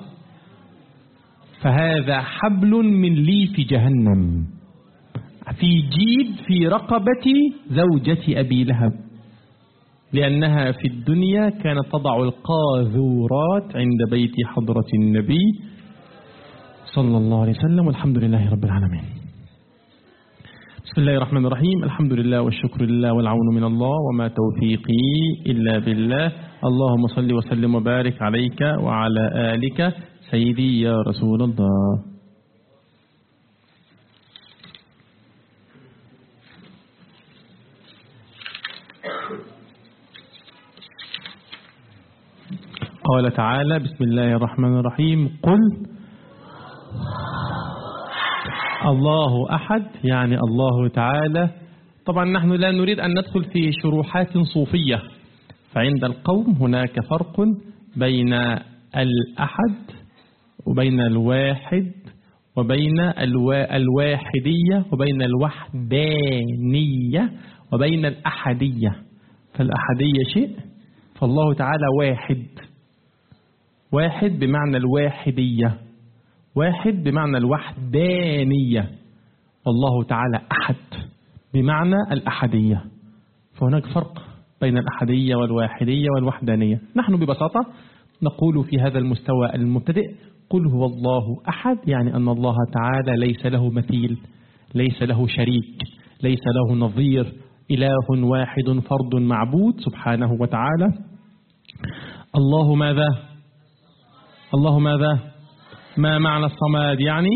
فهذا حبل من ليف جهنم في جيد في رقبة زوجة أبي لهب، لأنها في الدنيا كانت تضع القاذورات عند بيت حضرة النبي صلى الله عليه وسلم. والحمد لله رب العالمين. بسم الله الرحمن الرحيم. الحمد لله والشكر لله والعون من الله وما توفيقي إلا بالله. اللهم صل وسلم وبارك عليك وعلى آلك سيدي يا رسول الله. قال تعالى بسم الله الرحمن الرحيم قل الله أحد يعني الله تعالى. طبعا نحن لا نريد أن ندخل في شروحات صوفية، فعند القوم هناك فرق بين الأحد وبين الواحد وبين الواحدية وبين الوحدانية وبين الأحدية. فالأحدية شيء، فالله تعالى واحد بمعنى الواحدية، واحد بمعنى الوحدانية، والله تعالى أحد بمعنى الأحدية. فهناك فرق بين الأحدية والواحدية والوحدانية. نحن ببساطة نقول في هذا المستوى المبتدئ قل هو الله أحد، يعني أن الله تعالى ليس له مثيل، ليس له شريك، ليس له نظير، إله واحد فرد معبود سبحانه وتعالى. الله ماذا؟ ما معنى الصمد؟ يعني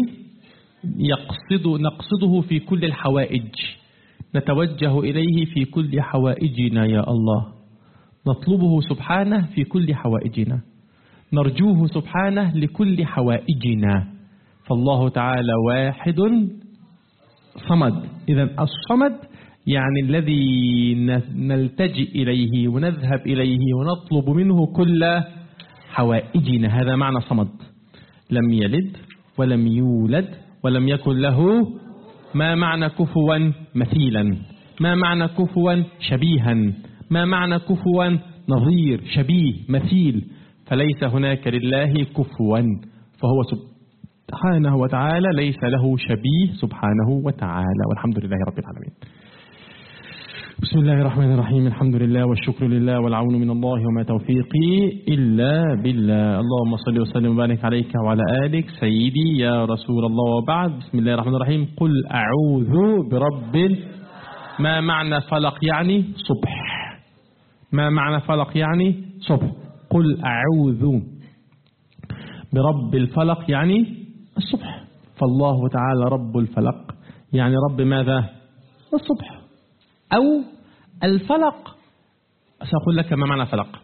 نقصده في كل الحوائج، نتوجه إليه في كل حوائجنا يا الله، نطلبه سبحانه في كل حوائجنا، نرجوه سبحانه لكل حوائجنا. فالله تعالى واحد صمد. إذن الصمد يعني الذي نلتجئ إليه ونذهب إليه ونطلب منه كل حوائجنا، هذا معنى صمد. لم يلد ولم يولد ولم يكن له. ما معنى كفوا؟ مثيلا. ما معنى كفوا؟ شبيها. ما معنى كفوا؟ نظير شبيه مثيل. فليس هناك لله كفوا، فهو سبحانه وتعالى ليس له شبيه سبحانه وتعالى. والحمد لله رب العالمين. بسم الله الرحمن الرحيم. الحمد لله والشكر لله والعون من الله وما توفيقي إلا بالله. اللهم صل وسلم وبارك عليك وعلى آلك سيدي يا رسول الله. وبعد. بسم الله الرحمن الرحيم. قل أعوذ برب. ما معنى فلق؟ يعني صبح. ما معنى فلق؟ يعني صبح. قل أعوذ برب الفلق يعني الصبح. فالله تعالى رب الفلق يعني رب ماذا؟ الصبح. أو الفلق سأقول لك ما معنى فلق.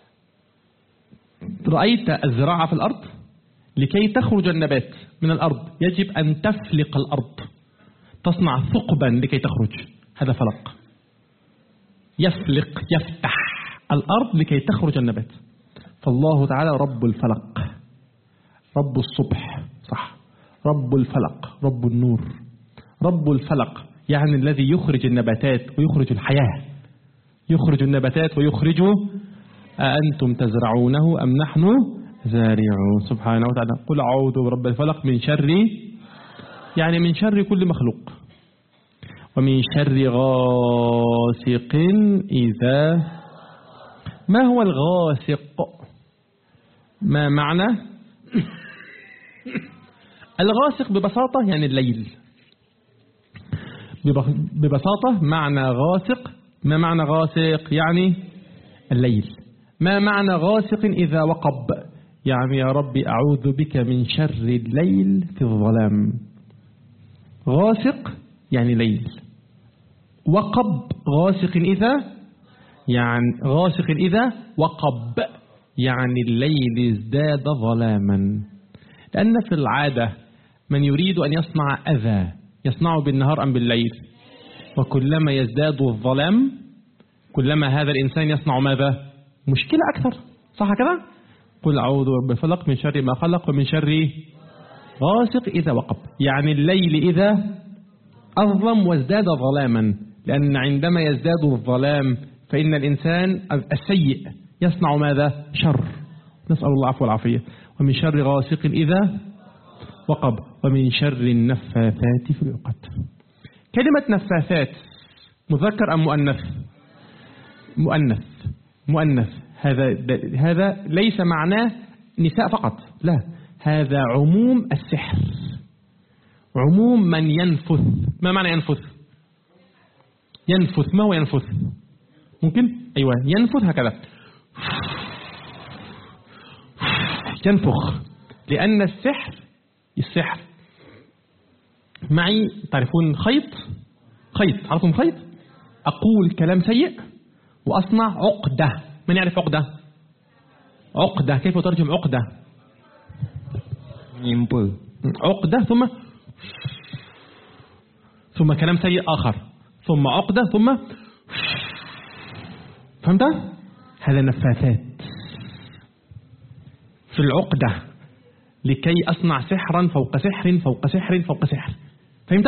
رأيت الزراعة في الأرض؟ لكي تخرج النبات من الأرض يجب أن تفلق الأرض، تصنع ثقبا لكي تخرج، هذا فلق. يفلق، يفتح الأرض لكي تخرج النبات. فالله تعالى رب الفلق، رب الصبح، صح، رب الفلق، رب النور. رب الفلق يعني الذي يخرج النباتات ويخرج الحياة، يخرج النباتات ويخرج. أأنتم تزرعونه أم نحن زارعون؟ سبحانه وتعالى. قل أعوذ برب الفلق من شر، يعني من شر كل مخلوق، ومن شر غاسق إذا. ما هو الغاسق؟ ما معنى الغاسق؟ ببساطة يعني الليل. ببساطة معنى غاسق، ما معنى غاسق؟ يعني الليل. ما معنى غاسق إذا وقب؟ يعني يا ربي أعوذ بك من شر الليل في الظلام. غاسق يعني ليل. وقب غاسق إذا، يعني غاسق إذا وقب، يعني الليل ازداد ظلاما. لأن في العادة من يريد أن يصنع أذى يصنعه بالنهار أم بالليل؟ وكلما يزداد الظلام كلما هذا الإنسان يصنع ماذا؟ مشكلة أكثر، صح كده؟ قل أعوذ برب الفلق من شر ما خلق ومن شر غاسق إذا وقب، يعني الليل إذا أظلم وازداد ظلاما. لأن عندما يزداد الظلام فإن الإنسان السيء يصنع ماذا؟ شر. نسأل الله العفو والعافية. ومن شر غاسق إذا وقب ومن شر النفاثات في العقد. كلمة نفاثات مذكر أم مؤنث؟ مؤنث. مؤنث. هذا ليس معناه نساء فقط، لا، هذا عموم السحر، عموم من ينفث. ما معنى ينفث؟ ينفث، ما هو ينفث؟ ممكن أيوة ينفث هكذا، ينفخ. لأن السحر معي، تعرفون خيط؟ تعرفون خيط؟ أقول كلام سيء وأصنع عقدة. من يعرف عقدة؟ عقدة كيف ترجم عقدة؟ ينبل. عقدة ثم كلام سيء آخر، ثم عقدة، ثم فهمت؟ هذا نفاثات في العقدة لكي أصنع سحرا فوق سحر فوق سحر فوق سحر. فهمت؟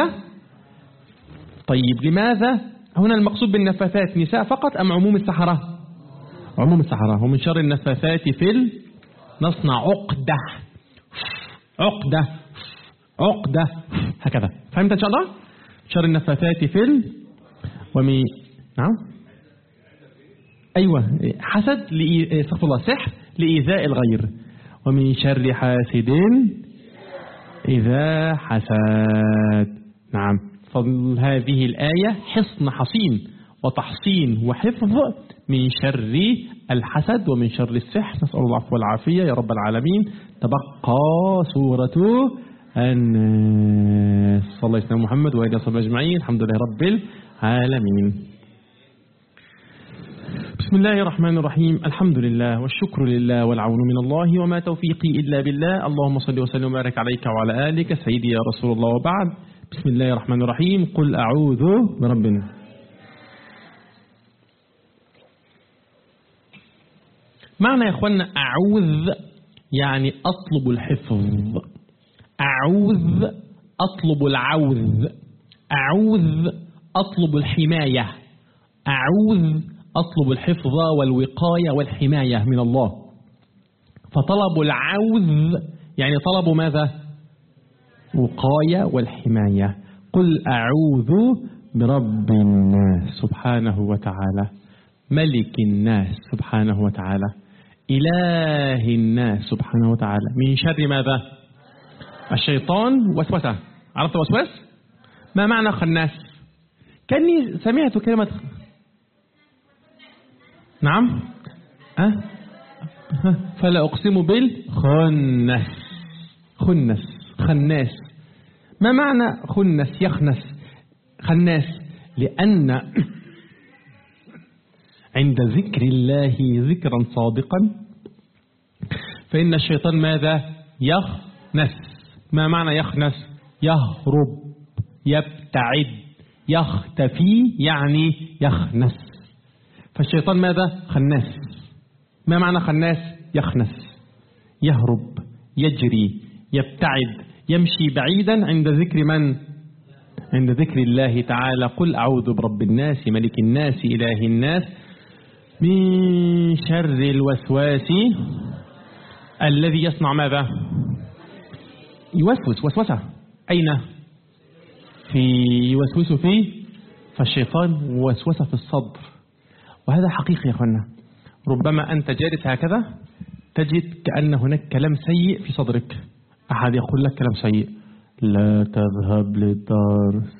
طيب لماذا هنا المقصود بالنفاثات نساء فقط أم عموم السحرة؟ عموم السحرة. ومن شر النفاثات في نصنع عقدة، عقدة، عقدة، هكذا. فهمت إن شاء الله؟ شر النفاثات في ومن نعم أيوة حسد، استغفر الله، سحر لإيذاء الغير. ومن شر حاسد إذا حسد. نعم. فهذه الآية حصن حصين وتحصين وحفظ من شر الحسد ومن شر السحر. نسأل الله العفو والعافية يا رب العالمين. تبقى سورة الناس. صلى الله عليه محمد وآله وصحبه أجمعين. الحمد لله رب العالمين. بسم الله الرحمن الرحيم. الحمد لله والشكر لله والعون من الله وما توفيقي إلا بالله. اللهم صل وسلم وبارك عليك وعلى آلك سيدي يا رسول الله، وبعد. بسم الله الرحمن الرحيم. قل أعوذ بربنا. معنى يا أخوانا أعوذ يعني أطلب الحفظ، أعوذ أطلب العوذ، أعوذ أطلب الحماية، أعوذ أطلب الحفظ والوقاية والحماية من الله. فطلب العوذ يعني طلب ماذا؟ وقاية والحماية. قل أعوذ برب الناس سبحانه وتعالى، ملك الناس سبحانه وتعالى، إله الناس سبحانه وتعالى، من شر ماذا؟ الشيطان وسوسة. عرفت وسوس؟ ما معنى خناس؟ كأني سمعت كلمة نعم فلا أقسم بالخنس. خناس. ما معنى خنس؟ يخنس. خناس لأن عند ذكر الله ذكرا صادقا فإن الشيطان ماذا؟ يخنس. ما معنى يخنس؟ يهرب، يبتعد، يختفي، يعني يخنس. فالشيطان ماذا؟ خناس. ما معنى خناس؟ يخنس، يهرب، يجري، يبتعد، يمشي بعيدا عند ذكر من؟ عند ذكر الله تعالى. قل أعوذ برب الناس ملك الناس إله الناس من شر الوسواس الذي يصنع ماذا؟ يوسوس. وسوسة أين؟ يوسوس فيه. فالشيطان وسوسة في الصدر، وهذا حقيقي يا أخوانا. ربما أنت جالس هكذا تجد كأن هناك كلام سيء في صدرك، أحد يقول لك كلام سيء: لا تذهب للدرس،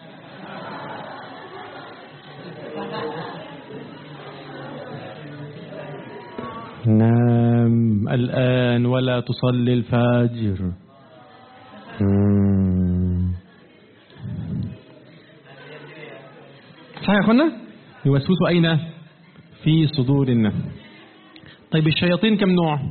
نام الآن ولا تصلي الفجر. صحيح يا أخوانا؟ يوسوس أين؟ في صدور الناس. طيب الشياطين كم نوع؟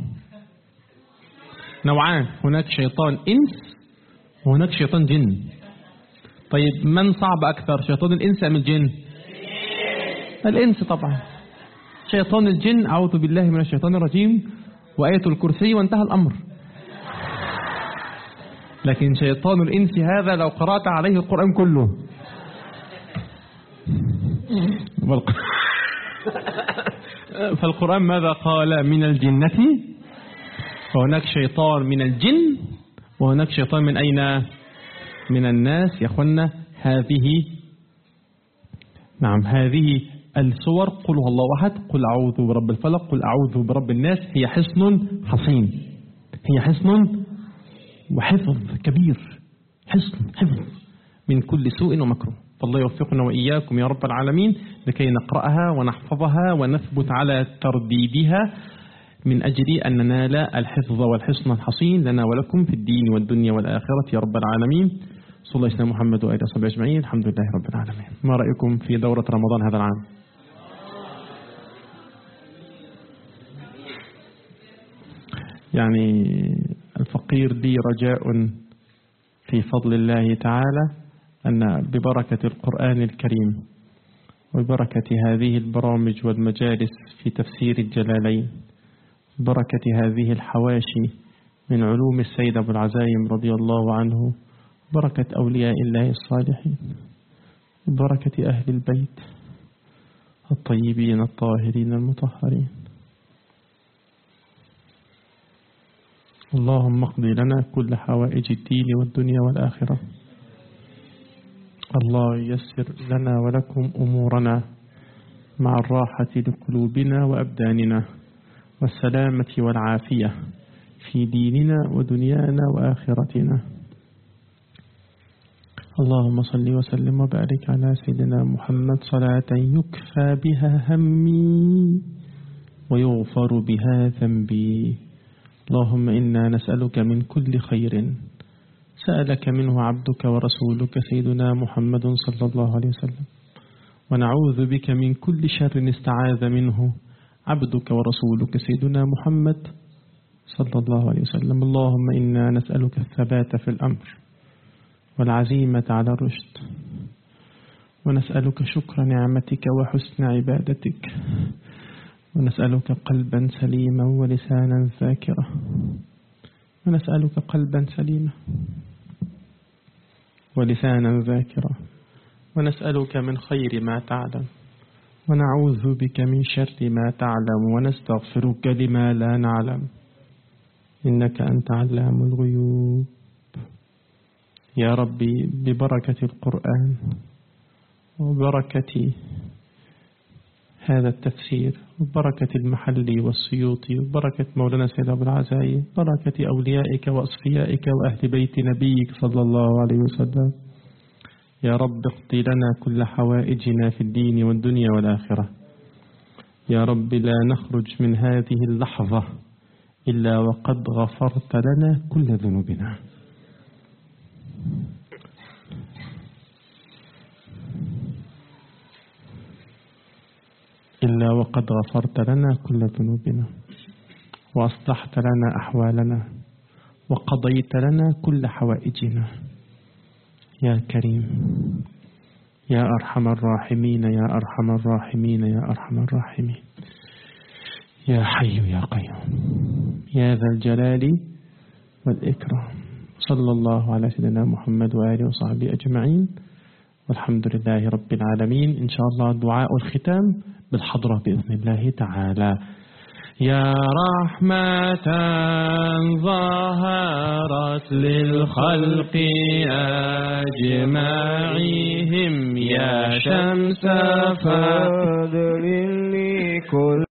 نوعان، هناك شيطان إنس وهناك شيطان جن. طيب من صعب أكثر، شيطان الإنس أم الجن؟ الإنس طبعا. شيطان الجن أعوذ بالله من الشيطان الرجيم وآية الكرسي وانتهى الأمر. لكن شيطان الإنس هذا لو قرأت عليه القرآن كله. فالقرآن ماذا قال؟ من الجنة. فهناك شيطان من الجن وهناك شيطان من أين؟ من الناس. يا أخوانا هذه هذه السور: قل هو الله أحد، قل أعوذ برب الفلق، قل أعوذ برب الناس، هي حصن حصين، هي حصن وحفظ كبير، حفظ من كل سوء ومكروه. فالله يوفقنا وإياكم يا رب العالمين لكي نقرأها ونحفظها ونثبت على ترديدها من أجل أن ننال الحفظ والحصن الحصين لنا ولكم في الدين والدنيا والآخرة يا رب العالمين. صلى الله عليه محمد وآله وصحبه أجمعين. الحمد لله رب العالمين. ما رأيكم في دورة رمضان هذا العام؟ يعني الفقير لي رجاء في فضل الله تعالى أن ببركة القرآن الكريم وبركة هذه البرامج والمجالس في تفسير الجلالين، بركة هذه الحواشي من علوم السيد أبو العزايم رضي الله عنه، بركة أولياء الله الصالحين، بركة أهل البيت الطيبين الطاهرين المطهرين. اللهم اقضي لنا كل حوائج الدين والدنيا والآخرة. الله ييسر لنا ولكم أمورنا مع الراحة لقلوبنا وأبداننا والسلامة والعافية في ديننا ودنيانا وآخرتنا. اللهم صل وسلم وبارك على سيدنا محمد صلاة يكفى بها همي ويغفر بها ذنبي. اللهم إنا نسألك من كل خير سألك منه عبدك ورسولك سيدنا محمد صلى الله عليه وسلم، ونعوذ بك من كل شر استعاذ منه عبدك ورسولك سيدنا محمد صلى الله عليه وسلم. اللهم إنا نسألك الثبات في الأمر والعزيمة على الرشد، ونسألك شكر نعمتك وحسن عبادتك، ونسألك قلبا سليما ولسانا ذاكرا، ونسألك قلبا سليما ولسانا ذاكرا، ونسألك من خير ما تعلم، ونعوذ بك من شر ما تعلم، ونستغفرك لما لا نعلم، إنك أنت علام الغيوب. يا ربي ببركة القرآن وبركة هذا التفسير وبركة المحلي والسيوطي وبركة مولانا سيد أبو العزايم، بركة أوليائك وأصفيائك وأهل بيت نبيك صلى الله عليه وسلم، يا رب اقضي لنا كل حوائجنا في الدين والدنيا والآخرة. يا رب لا نخرج من هذه اللحظة إلا وقد غفرت لنا كل ذنوبنا. إلا وقد غفرت لنا كل ذنوبنا وأصلحت لنا أحوالنا وقضيت لنا كل حوائجنا يا كريم يا أرحم الراحمين يا أرحم الراحمين يا أرحم الراحمين يا حي يا قيوم يا ذا الجلال والإكرام. صلى الله على سيدنا محمد وآله وصحبه أجمعين والحمد لله رب العالمين. إن شاء الله دعاء الختام بالحضرة بإذن الله تعالى. يا رحمة ظهرت للخلق أجمعهم يا شمس فضل